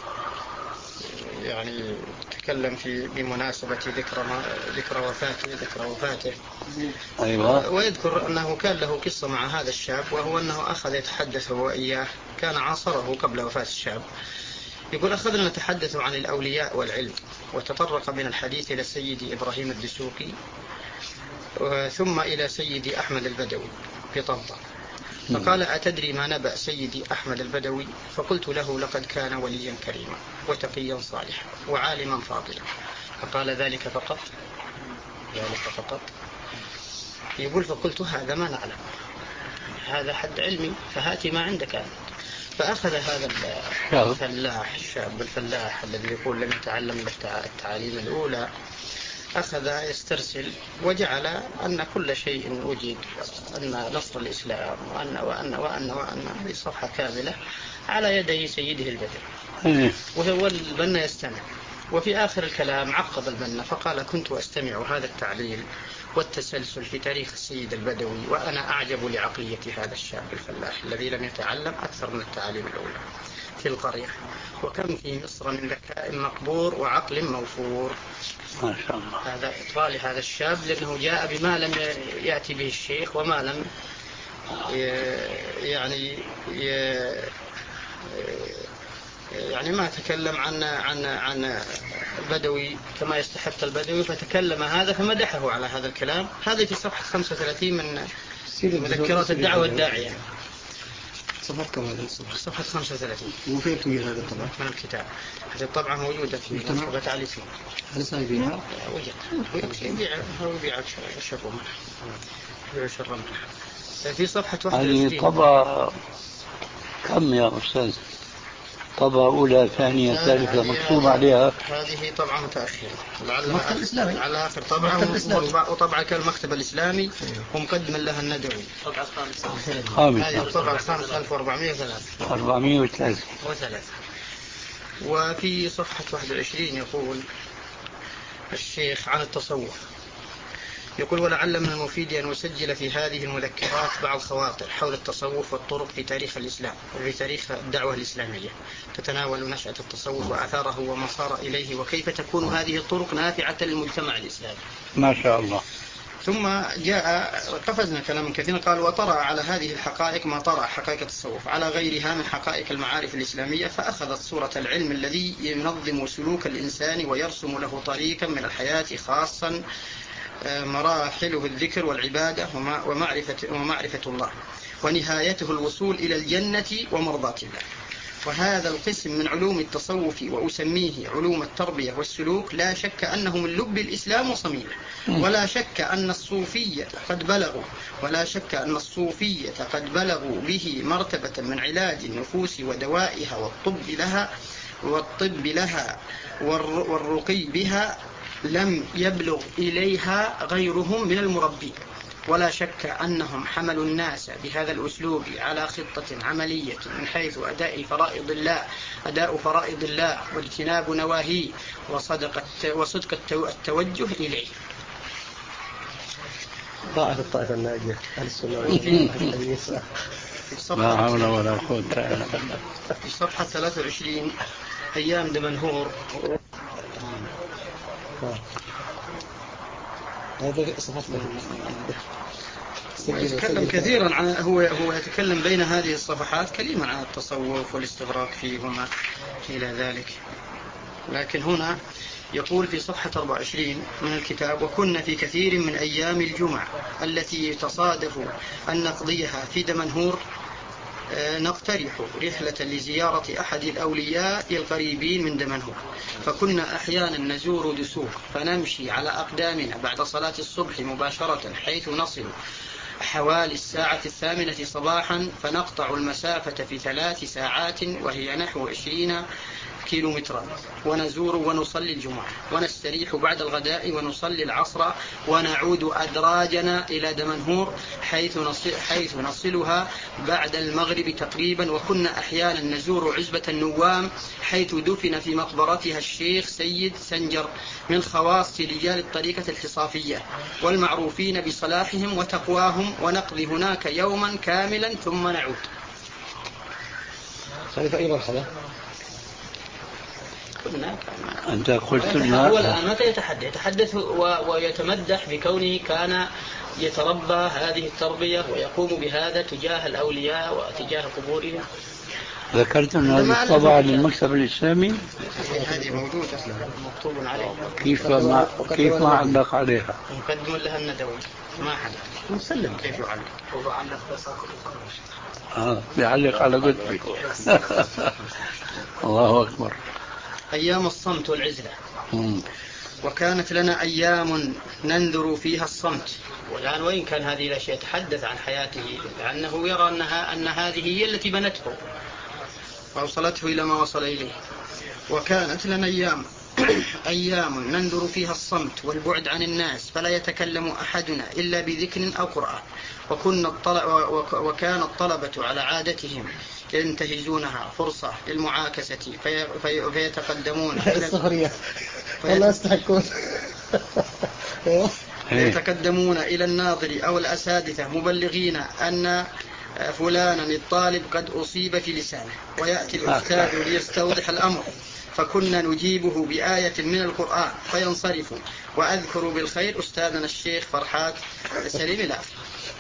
يعني تكلم في بمناسبة ذكرى ذكرى وفاته ذكرى وفاته أيوة. ويذكر أنه كان له قصة مع هذا الشاب، وهو أنه أخذ يتحدث هو إياه، كان عاصره قبل وفاة الشاب. يقول أخذنا نتحدث عن الأولياء والعلم، وتطرق من الحديث إلى سيدي إبراهيم الدسوقي ثم إلى سيدي أحمد البدوي في طنطا، فقال أتدري ما نبأ سيدي أحمد البدوي؟ فقلت له لقد كان وليا كريما وتقيا صالحا وعالما فاضلا. فقال ذلك فقط؟ ذلك فقط؟ يقول فقلت هذا ما نعلم، هذا حد علمي، فهاتي ما عندك أنت. فأخذ هذا الفلاح الشاب الفلاح الذي يقول لم يتعلم التعاليم الأولى، أخذ يسترسل وجعل أن كل شيء وجد، أن نصر الإسلام وأن وأن وأن وأن بصفحة كاملة على يدي سيده البدوي، وهو البنا يستمع. وفي آخر الكلام عقب البنا فقال كنت أستمع هذا التعليل والتسلسل في تاريخ السيد البدوي، وأنا أعجب لعقلية هذا الشاب الفلاح الذي لم يتعلم أكثر من التعاليم الأولى في القرية، وكم في مصر من ذكاء مقبور وعقل موفور. ما شاء الله. هذا إطلال هذا الشاب، لأنه جاء بما لم يأتي به الشيخ، وما لم يعني يعني ما تكلم عن عن عن البدوي كما يستحق البدوي، فتكلم هذا فمدحه على هذا الكلام. هذا في صفحة خمسة وثلاثين من مذكرات الدعوة الداعية، صفحة كم؟ صفحة خمسة وثلاثين. وفين توجد هذا الطبعة؟ من الكتاب. هذه الطبعة موجودة في مكتبة علي اسمه. هل سيبيعها؟ وجد. يبيع هو يبيع الشفوة يبيع الشرم. في صفحة واحد وعشرين. هذه طبعة كم يا أستاذ؟ طبعة أولى ثانية ثالثة مكتوب عليها؟ هذه طبعة متأخرة، لعلها الإسلامي على آخر طبعة، وطبعة كالمكتب الإسلامي ومقدما لها الندوي. طبعة خامسة. هذه الطبعة الخامسة ألف وأربعمائة وثلاثة. أربعمائة وثلاثة. وثلاثة. وفي صفحة واحد وعشرين يقول الشيخ عن التصوف، يقول ولعل من المفيد أن أسجل في هذه المذكرات بعض خواطر حول التصوف والطرق في تاريخ الإسلام وفي تاريخ الدعوة الإسلامية، تتناول نشأة التصوف وآثاره وما صار إليه، وكيف تكون هذه الطرق نافعة للمجتمع الإسلامي. ما شاء الله. ثم جاء قفزنا كلام كثير، قال وطرأ على هذه الحقائق ما طرأ حقائق التصوف على غيرها من حقائق المعارف الإسلامية، فأخذت صورة العلم الذي ينظم سلوك الإنسان ويرسم له طريقا من الحياة، خاصا مراحله الذكر والعبادة ومعرفة, ومعرفة الله، ونهايته الوصول إلى الجنة ومرضاة الله. وهذا القسم من علوم التصوف وأسميه علوم التربية والسلوك لا شك أنه من لب الإسلام وصميمه، ولا شك أن الصوفية قد بلغوا ولا شك أن الصوفية قد بلغوا به مرتبة من علاج النفوس ودوائها والطب لها والطب لها والرقي بها لم يبلغ إليها غيرهم من المربين. ولا شك أنهم حملوا الناس بهذا الأسلوب على خطة عملية من حيث أداء فرائض الله أداء فرائض الله واجتناب نواهيه وصدق وصدق التوجه إليه. ضاعت الطائفة الناجية أهل السنة والجماعة. لا حول ولا قوة إلا بالله. في صفحة ثلاثة وعشرين أيام دمنهور يتكلم كثيرا عن هو هو يتكلم بين هذه الصفحات كلمة عن التصوف والاستغراق فيه وما إلى ذلك، لكن هنا يقول في صفحة أربعة وعشرين من الكتاب: وكنا في كثير من أيام الجمعة التي تصادف أن نقضيها في دمنهور نقترح رحلة لزيارة أحد الأولياء القريبين من دمنهور، فكنا أحيانا نزور دسوق فنمشي على أقدامنا بعد صلاة الصبح مباشرة حيث نصل حوالي الساعة الثامنة صباحا، فنقطع المسافة في ثلاث ساعات وهي نحو عشرين كيلو مترا، ونزور ونصلي الجمعة ونستريح بعد الغداء ونصلي العصر، ونعود أدراجنا إلى دمنهور حيث, نصل حيث نصلها بعد المغرب تقريبا. وكنا أحيانا نزور عزبة النوام حيث دفن في مقبرتها الشيخ سيد سنجر من خواص رجال الطريقة الحصافية والمعروفين بصلاحهم وتقواهم، ونقضي هناك يوما كاملا ثم نعود. أنت قلت لنا هو الآن متى يتحدث يتحدث ويتمدح بكونه كان يتربى هذه التربية ويقوم بهذا تجاه الأولياء وتجاه قبورهم. ذكرت أن هذه الطبعة للمكتب الإسلامي هذه موجودة مكتوب عليها. كيف ما كيف ما علق عليها؟ مقدم لها الندوي ما حد مسلم كيف يعلق؟ هو علق بس آه بيعلق على قدري. الله أكبر. أيام الصمت والعزلة. مم. وكانت لنا أيام ننذر فيها الصمت، والآن وإن كان هذه الأشياء يتحدث عن حياته لأنه يرى أنها أن هذه هي التي بنته وأوصلته إلى ما وصل إليه. وكانت لنا أيام أيام ننذر فيها الصمت والبعد عن الناس فلا يتكلم أحدنا إلا بذكر أو قرآن، وكنا وكان الطلبة على عادتهم ينتهزونها فرصة للمعاكسة في في فيتقدمون السخرية والله يستحقون يتقدمون إلى الناظر أو الأساتذة مبلغين أن فلانا الطالب قد أصيب في لسانه، ويأتي الأستاذ ليستوضح الأمر فكنا نجيبه بآية من القرآن فينصرف. وأذكر بالخير أستاذنا الشيخ فرحات سليم الآخر.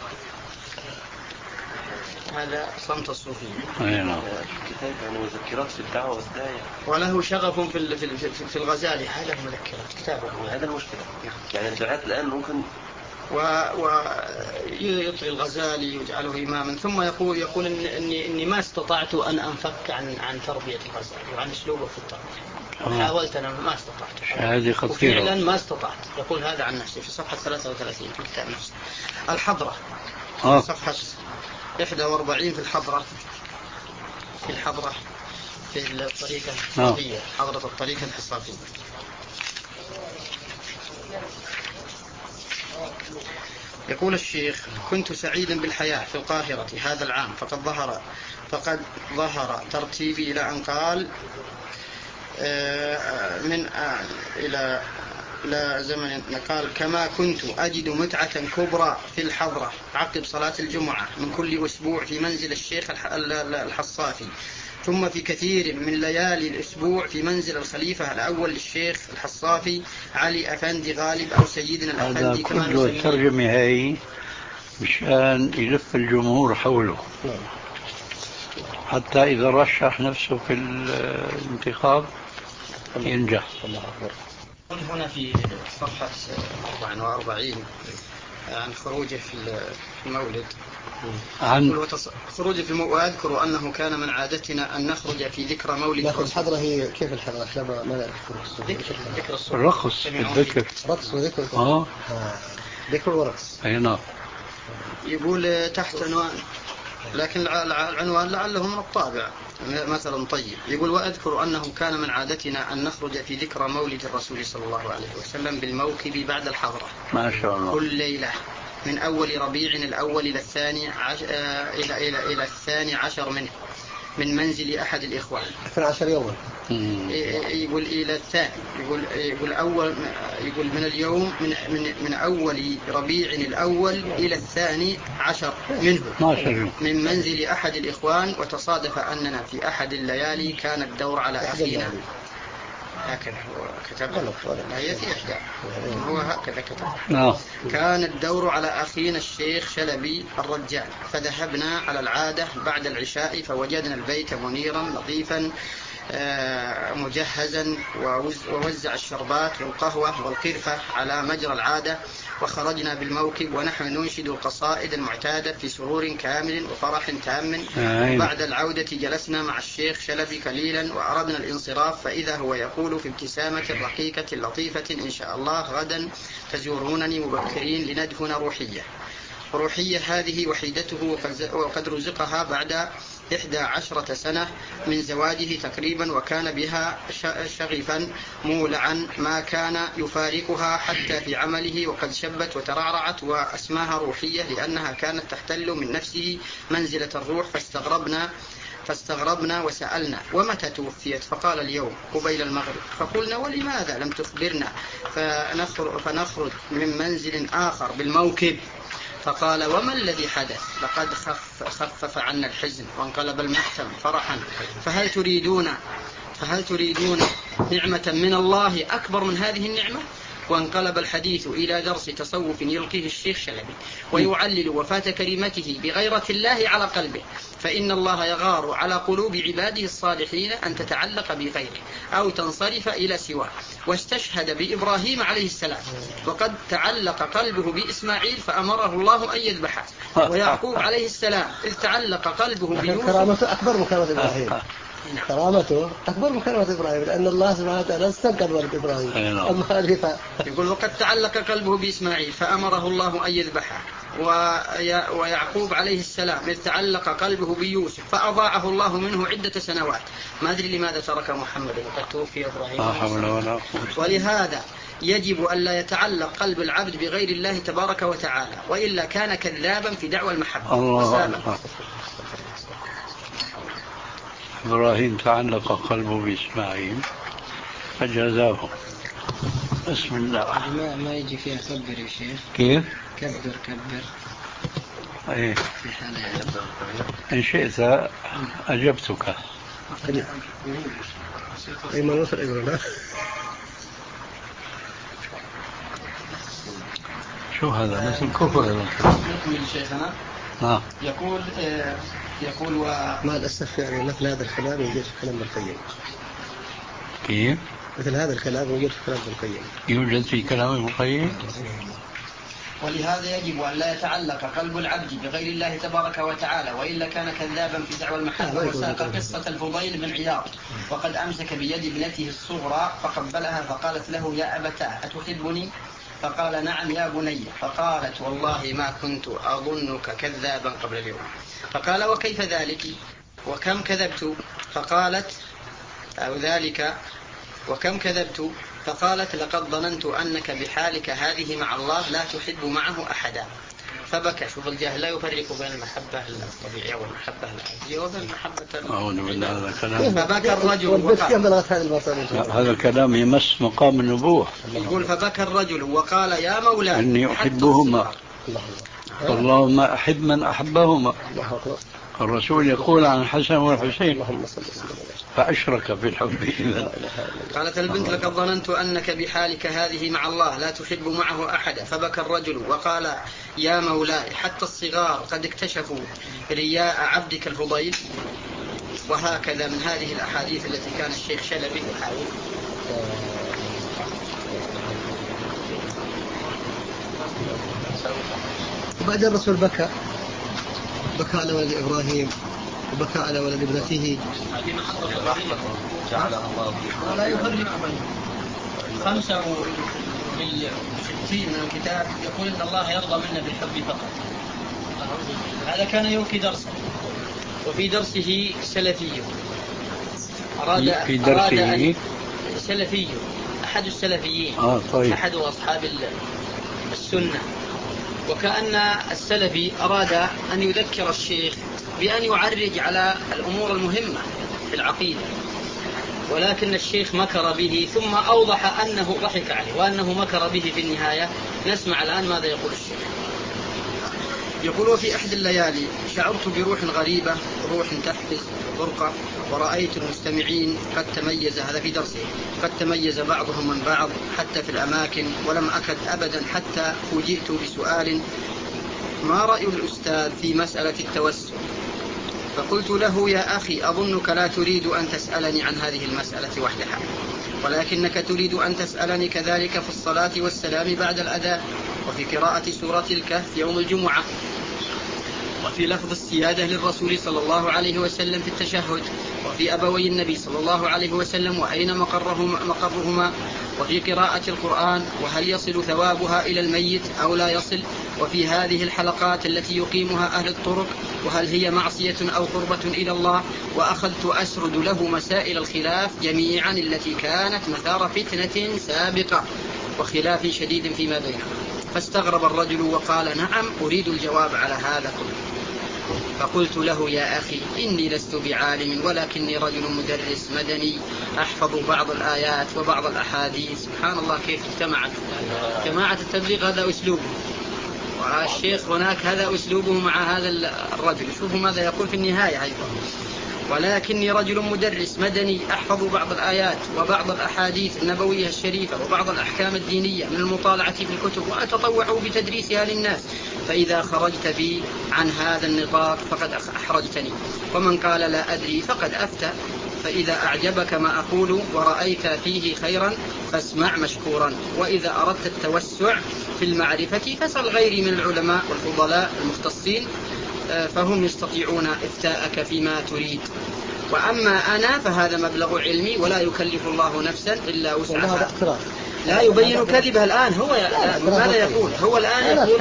هذا صمت الصوفي. كتاب يعني مذكرات في الدعوة والداية، وله شغف في في في الغزالي. هذا مذكرات كتابه. هذا المشكلة يعني الدعاة الآن ممكن ويطوي الغزالي يجعله إماما ثم يقول يقول إن إني إني ما استطعت أن أنفك عن عن تربية الغزالي وعن أسلوبه في التربية. حاولت أنا ما استطعت. هذه خطيرة. وفعلا ما استطعت. يقول هذا عن نفسه في صفحة ثلاثة وثلاثين في الكتاب نفسه. الحضرة. آه. صفحة إحدى وأربعين في الحضرة. في الحضرة في الطريقة الحصافية. حضرة الطريقة الحصافية. يقول الشيخ: كنت سعيدا بالحياة في القاهرة هذا العام، فقد ظهر فقد ظهر ترتيبي إلى أن قال من آن إلى لا زمن قال: كما كنت أجد متعة كبرى في الحضرة عقب صلاة الجمعة من كل أسبوع في منزل الشيخ الحصافي، ثم في كثير من ليالي الأسبوع في منزل الخليفة الأول للشيخ الحصافي علي أفندي غالب أو سيدنا الأفندي كما نسميه. هذا كله الترجمة هاي مشان يلف الجمهور حوله حتى إذا رشح نفسه في الانتخاب ينجح. هنا في صفحة أربعة وأربعين عن خروجه في المولد عن خروجه في المولد. وأذكر أنه كان من عادتنا أن نخرج في ذكرى مولد. الحضرة هي كيف الحضرة؟ ما ذكر الصبح. الرقص الذكر. رقص وذكر. آه. ذكر ورقص. أي نعم. يقول تحت عنوان، لكن العنوان لعله من الطابع مثلا طيب. يقول: وأذكر أنه كان من عادتنا أن نخرج في ذكرى مولد الرسول صلى الله عليه وسلم بالموكب بعد الحضرة ما شاء الله كل ليلة من أول ربيع الأول إلى الثاني عش... إلى إلى إلى الثاني عشر منه، من منزل أحد الإخوان اثنا عشر يوما. يقول إلى الثاني، يقول يقول أول يقول من اليوم من من من أول ربيع الأول إلى الثاني عشر منه من منزل أحد الإخوان. وتصادف أننا في أحد الليالي كان الدور على أخينا. هكذا هو كتب، لا هي في إحدى، هو هكذا كتب. كان الدور على أخينا الشيخ شلبي الرجال، فذهبنا على العادة بعد العشاء فوجدنا البيت منيرا لطيفا مجهزا، ووزع الشربات والقهوة والقرفة على مجرى العادة، وخرجنا بالموكب ونحن ننشد القصائد المعتادة في سرور كامل وفرح تام. بعد العودة جلسنا مع الشيخ شلبي قليلا وأردنا الانصراف، فإذا هو يقول في ابتسامة رقيقة لطيفة: إن شاء الله غدا تزورونني مبكرين لندفن روحية. روحية هذه وحيدته وقد رزقها بعد إحدى عشرة سنة من زواجه تقريبا، وكان بها شغفا مولعا ما كان يفارقها حتى في عمله، وقد شبت وترعرعت وأسماها روحية لأنها كانت تحتل من نفسه منزلة الروح. فاستغربنا فاستغربنا وسألنا: ومتى توفيت؟ فقال: اليوم قبيل المغرب. فقلنا: ولماذا لم تخبرنا فنخرج من منزل آخر بالموكب؟ فقال: وما الذي حدث؟ لقد خف خفف عنا الحزن وانقلب المحتم فرحا، فهل تريدون فهل تريدون نعمة من الله أكبر من هذه النعمة؟ وانقلب الحديث إلى درس تصوف يلقيه الشيخ شلبي ويعلل وفاة كلمته بغيرة الله على قلبه، فإن الله يغار على قلوب عباده الصالحين أن تتعلق بغيره أو تنصرف إلى سواه. واستشهد بإبراهيم عليه السلام وقد تعلق قلبه بإسماعيل فأمره الله أن يذبحه، ويعقوب عليه السلام إذ تعلق قلبه بيوسف. كرامته أكبر من كرامة إبراهيم. كرامته أكبر من كرامة إبراهيم، لأن الله سبحانه وتعالى استنقذ ولد إبراهيم. أما هذه يقول: وقد تعلق قلبه بإسماعيل فأمره الله أن يذبحه، ويعقوب عليه السلام إذ تعلق قلبه بيوسف فأضاعه الله منه عدة سنوات. ما أدري لماذا ترك محمد وقد توفي إبراهيم. ولهذا يجب أن لا يتعلق قلب العبد بغير الله تبارك وتعالى، وإلا كان كذابا في دعوى المحبة. الله. إبراهيم تعلق قلبه بإسماعيل فجزاه. بسم الله. ما, ما يجي فيها كبر يا شيخ. كيف؟ كبر كبر. ايه إن شئت أجبتك. أي ما نوصل إبراهيم. شو هذا؟ مثل كفر. نكمل شيخنا. نعم. يقول آه يقول و... مع الأسف يعني مثل هذا الكلام يوجد في كلام ابن القيم. كيف؟ مثل هذا الكلام يوجد في كلام ابن القيم. يوجد في كلام ابن القيم. ولهذا يجب أن لا يتعلق قلب العبد بغير الله تبارك وتعالى، وإلا كان كذابا في دعوى المحبة. وساق قصة الفضيل بن عياض وقد أمسك بيد ابنته الصغرى فقبلها فقالت له: يا أبتاه أتحبني؟ فقال: نعم يا بني. فقالت: والله ما كنت أظنك كذابا قبل اليوم. فقال: وكيف ذلك؟ وكم كذبت؟ فقالت: أو ذلك وكم كذبت؟ فقالت: لقد ظننت أنك بحالك هذه مع الله لا تحب معه أحدا. فبكى. شوف الجاهل لا يفرق بين المحبة الطبيعية والمحبة العادية وبين المحبة. أعوذ بالله. هذا كلام. فبكى الرجل وقال: هذا الكلام يمس مقام النبوة. يقول: فبكى الرجل وقال: يا مولاي إني أحبهما اللهم أحب من أحبهما. الرسول يقول عن الحسن والحسين فأشرك في الحب إذن. قالت البنت: لقد ظننت أنك بحالك هذه مع الله لا تحب معه أحدا. فبكى الرجل وقال: يا مولاي حتى الصغار قد اكتشفوا رياء عبدك الفضيل. وهكذا من هذه الأحاديث التي كان الشيخ شلبي يحاول. وبعد الرسول بكى بكى على ولد إبراهيم وبكى على ولد ابنته. ولا يفرق بينهم. خمسة وستين من الكتاب يقول إن الله يرضى منا بالحب فقط. هذا كان يلقي درسه، وفي درسه سلفي أراد في درسه أراد سلفي أحد السلفيين آه طيب. أحد أصحاب السنة، وكأن السلفي أراد أن يذكر الشيخ بأن يعرج على الأمور المهمة في العقيدة، ولكن الشيخ مكر به ثم أوضح أنه ضحك عليه وأنه مكر به في النهاية. نسمع الآن ماذا يقول الشيخ. يقول: وفي أحد الليالي شعرت بروح غريبة، روح تحفز برقة، ورأيت المستمعين قد تميز، هذا في درسه، قد تميز بعضهم من بعض حتى في الأماكن، ولم أكد أبدا حتى فوجئت بسؤال: ما رأي الأستاذ في مسألة التوسل؟ فقلت له: يا أخي، أظنك لا تريد أن تسألني عن هذه المسألة وحدها، ولكنك تريد أن تسألني كذلك في الصلاة والسلام بعد الأذان، وفي قراءة سورة الكهف يوم الجمعة، وفي لفظ السيادة للرسول صلى الله عليه وسلم في التشهد، وفي أبوي النبي صلى الله عليه وسلم وأين مقرهما, مقرهما وفي قراءة القرآن، وهل يصل ثوابها إلى الميت أو لا يصل، وفي هذه الحلقات التي يقيمها أهل الطرق، وهل هي معصية أو قربة إلى الله. وأخذت أسرد له مسائل الخلاف جميعا التي كانت مثار فتنة سابقة وخلاف شديد فيما بينهم. فاستغرب الرجل وقال: نعم، أريد الجواب على هذا كله. فقلت له: يا أخي، إني لست بعالم، ولكني رجل مدرس مدني أحفظ بعض الآيات وبعض الأحاديث. سبحان الله كيف اجتمعت جماعة التبليغ، هذا أسلوبه، والشيخ هناك هذا أسلوبه مع هذا الرجل. شوفوا ماذا يقول في النهاية أيضا: ولكني رجل مدرس مدني أحفظ بعض الآيات وبعض الأحاديث النبوية الشريفة وبعض الأحكام الدينية من المطالعة في الكتب، وأتطوع بتدريسها للناس، فإذا خرجت بي عن هذا النطاق فقد أحرجتني، ومن قال لا أدري فقد أفتى. فإذا أعجبك ما أقول ورأيت فيه خيرا فاسمع مشكورا، وإذا أردت التوسع في المعرفة فاسأل غيري من العلماء والفضلاء المختصين، فهم يستطيعون إفتاءك فيما تريد، وأما أنا فهذا مبلغ علمي ولا يكلف الله نفسا إلا وسعها. لا يبين كذبه الآن. هو ماذا يقول؟ هو الآن يقول،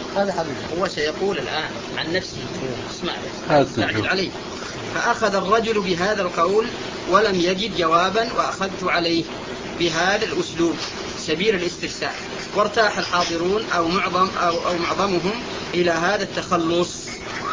هو سيقول الآن عن نفسه. اسمع استعجل عليه. فأخذ الرجل بهذا القول ولم يجد جوابا، وأخذت عليه بهذا الأسلوب سبيل الاستفسار، وارتاح الحاضرون أو معظم أو, أو معظمهم إلى هذا التخلص،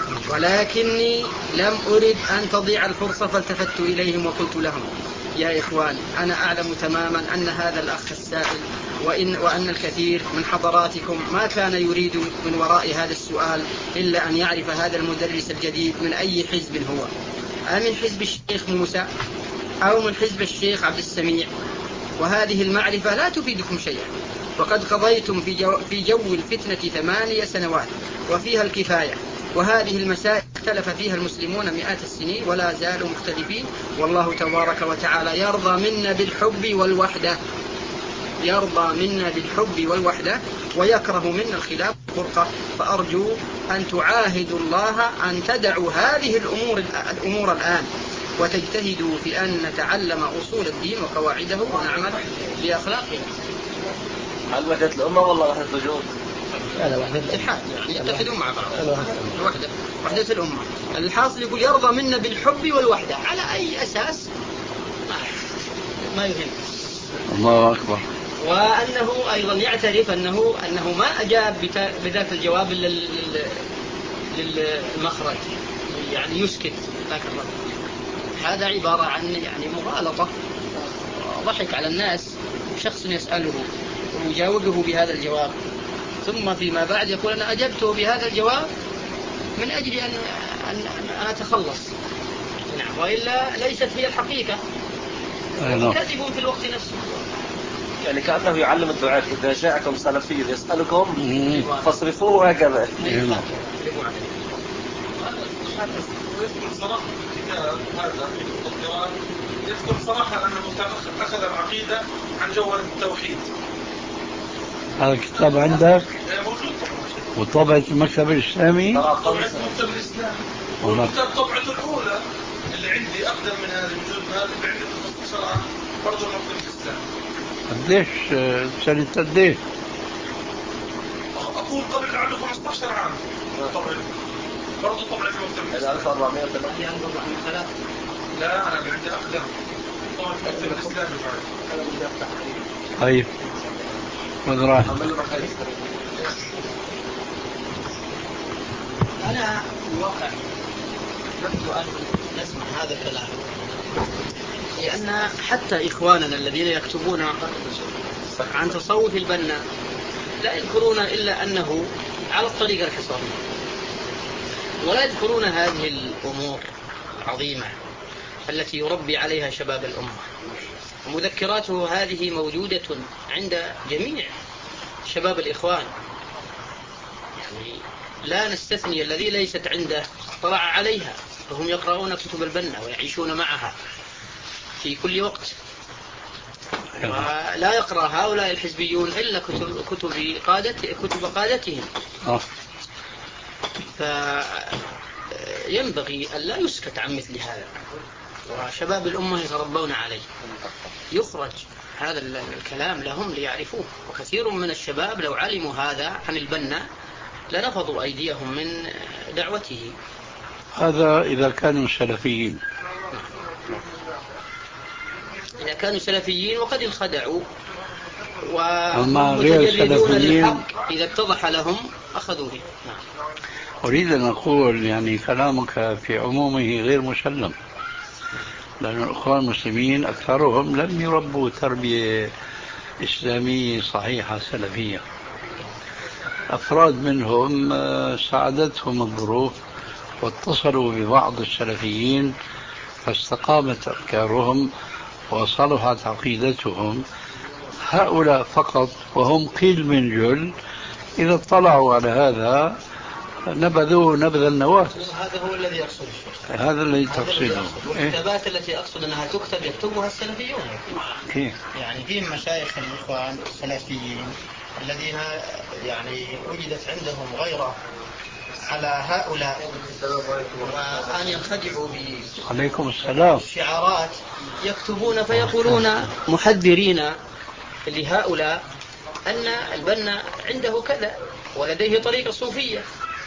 ولكني لم أرد أن تضيع الفرصة، فالتفت إليهم وقلت لهم: يا إخواني، أنا أعلم تماما أن هذا الأخ السائل وإن, وأن الكثير من حضراتكم ما كان يريد من وراء هذا السؤال إلا أن يعرف هذا المدرس الجديد من أي حزب هو، أمن حزب الشيخ موسى أو من حزب الشيخ عبد السميع، وهذه المعرفة لا تفيدكم شيئا، وقد قضيتم في جو, في جو الفتنة ثمانية سنوات وفيها الكفاية، وهذه المسائل اختلف فيها المسلمون مئات السنين ولا زالوا مختلفين، والله تبارك وتعالى يرضى منا بالحب والوحدة، يرضى منا بالحب والوحدة ويكره منا الخلاف والفرقة. فأرجو أن تعاهدوا الله أن تدعوا هذه الأمور, الأمور الآن، وتجتهدوا في أن نتعلم أصول الدين وقواعده ونعمل بأخلاقه. هل وحدة الأمة والله وحدة الوجود؟ لا لا، وحدة الاتحاد، يعني يتحدون مع بعض. الوحدة، وحدة الأمة. الحاصل يقول يرضى منا بالحب والوحدة، على أي أساس ما, ما يهم. الله أكبر. وأنه أيضا يعترف أنه أنه ما أجاب بذات الجواب للمخرج، يعني يسكت ذاك الرجل. هذا عبارة عن يعني مغالطة، ضحك على الناس. شخص يسأله ويجاوبه بهذا الجواب، ثم فيما بعد يقول أنا أجبته بهذا الجواب من أجل أن, أن, أن أتخلص، نعم، وإلا ليست هي الحقيقة، كذب في الوقت نفسه. يعني كأنه يعلم الدعاة: إذا جاءكم سلفي يسألكم فاصرفوه هكذا. ويذكر صراحة هذا القرآن، يذكر صراحة أنه أخذ العقيدة عن جوهر التوحيد. هذا الكتاب عندك؟ موجود وطبعة المكتب الإسلامي؟ طبعة المكتب الإسلامي، والكتاب طبعة الأولى اللي عندي أقدم من هذه موجود، هذا اللي عندي مختصرة برضو المكتب الإسلامي. قديش سنة قديش؟ أقول قبل لعله خمسة عشر عام طبعا، برضو طبعا في المكتب ألف وأربعمائة وثلاثة. لا، أنا اللي عندي أقدم طبعا في المكتب الإسلامي بعد. طيب خذ راحتك. أنا في الواقع أحببت أن نسمع هذا الكلام، لأن حتى إخواننا الذين يكتبون عن تصوف البنا لا يذكرون إلا أنه على الطريقة الحصانية، ولا يذكرون هذه الأمور العظيمة التي يربي عليها شباب الأمة. ومذكراته هذه موجودة عند جميع شباب الإخوان، يعني لا نستثني الذي ليست عنده طلع عليها، فهم يقرؤون كتب البنا ويعيشون معها في كل وقت. ولا يقرأ هؤلاء الحزبيون إلا كتب, كتب, قادة كتب قادتهم. فينبغي أن لا يسكت عن مثل هذا، وشباب الأمة يتربون عليه، يخرج هذا الكلام لهم ليعرفوه. وكثير من الشباب لو علموا هذا عن البنا لنفضوا أيديهم من دعوته. هذا إذا كانوا سلفيين. إذا كانوا سلفيين وقد انخدعوا ومتجردون للحق إذا اتضح لهم أخذوا به. أريد أن أقول يعني كلامك في عمومه غير مسلم، لأن الأخوان المسلمين أكثرهم لم يربوا تربية إسلامية صحيحة سلفية. أفراد منهم ساعدتهم الظروف واتصلوا ببعض السلفيين فاستقامت أفكارهم وصلحت عقيدتهم. هؤلاء فقط، وهم قيل من جل، إذا اطلعوا على هذا نبذوه نبذ النواة. هذا هو الذي يقصد الشيخ، هذا الذي تقصده. والكتابات التي أقصد أنها تكتب يكتبها السلفيون. كيف؟ يعني في مشايخ الإخوان السلفيين الذين يعني وجدت عندهم غيرة على هؤلاء وأن ينخدعوا عليكم السلام بالشعارات، يكتبون فيقولون محذرين لهؤلاء أن البنا عنده كذا ولديه طريقة صوفية،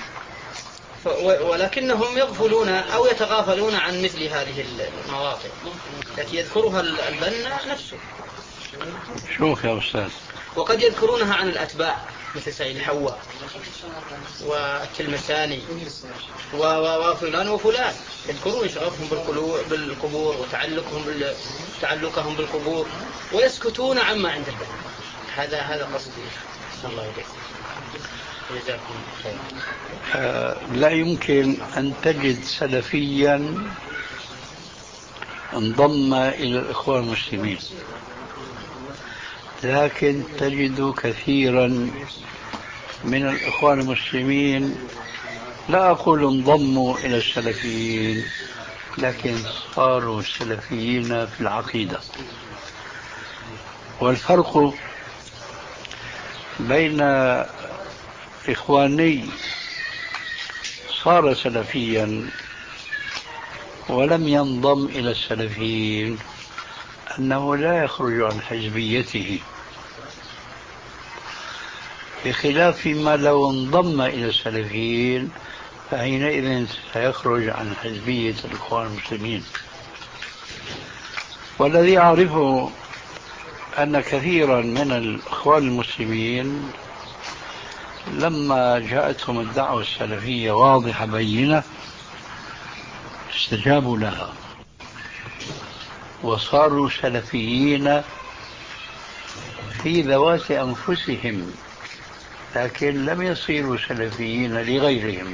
ولكنهم يغفلون أو يتغافلون عن مثل هذه المواطن التي يذكرها البنا نفسه. شوف يا أستاذ، وقد يذكرونها عن الأتباع مثل سيد حواء والتلمساني وفلان وفلان، يذكرون شغفهم بالقبور وتعلقهم تعلقهم بالقبور ويسكتون عما عند البنا. هذا هذا قصدي. الله يجزاك جزاكم خير. آه لا يمكن أن تجد سلفيا انضم إلى الإخوان المسلمين، لكن تجد كثيرا من الإخوان المسلمين لا أقول انضموا إلى السلفيين، لكن صاروا سلفيين في العقيدة. والفرق بين إخواني صار سلفيا ولم ينضم إلى السلفيين أنه لا يخرج عن حزبيته، بخلاف ما لو انضم إلى السلفيين فحينئذ سيخرج عن حزبية الإخوان المسلمين. والذي أعرفه أن كثيرا من الإخوان المسلمين لما جاءتهم الدعوة السلفية واضحة بينة استجابوا لها وصاروا سلفيين في ذوات أنفسهم، لكن لم يصيروا سلفيين لغيرهم.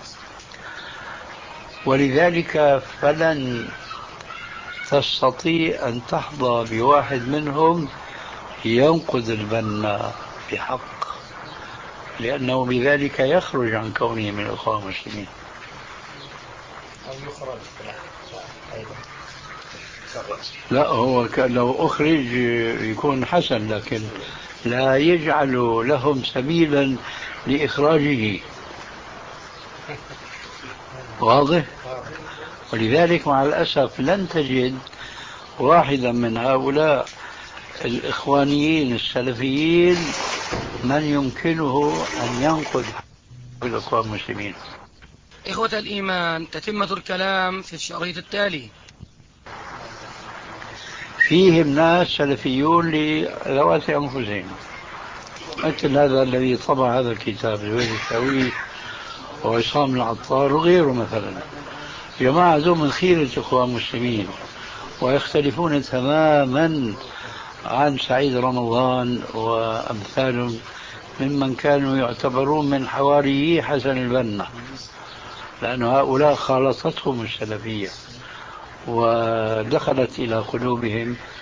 ولذلك فلن تستطيع أن تحظى بواحد منهم ينقذ البنا بحق، لأنه بذلك يخرج عن كونه من الإخوان المسلمين. أو يخرج أيضا. لا، هو لو أخرج يكون حسن، لكن لا يجعل لهم سبيلا لإخراجه. واضح؟ ولذلك مع الأسف لن تجد واحدا من هؤلاء الإخوانيين السلفيين من يمكنه أن ينقذ الإخوان المسلمين. إخوة الإيمان، تتمة الكلام في الشريط التالي. فيهم ناس سلفيون لذوات أنفسهم، مثل هذا الذي طبع هذا الكتاب زويد الشاوي وعصام العطار وغيره مثلا، جماعة ذو من خيرة إخوان المسلمين، ويختلفون تماما عن سعيد رمضان وأمثالهم ممن كانوا يعتبرون من حواريي حسن البنا، لأن هؤلاء خالطتهم السلفية ودخلت إلى قلوبهم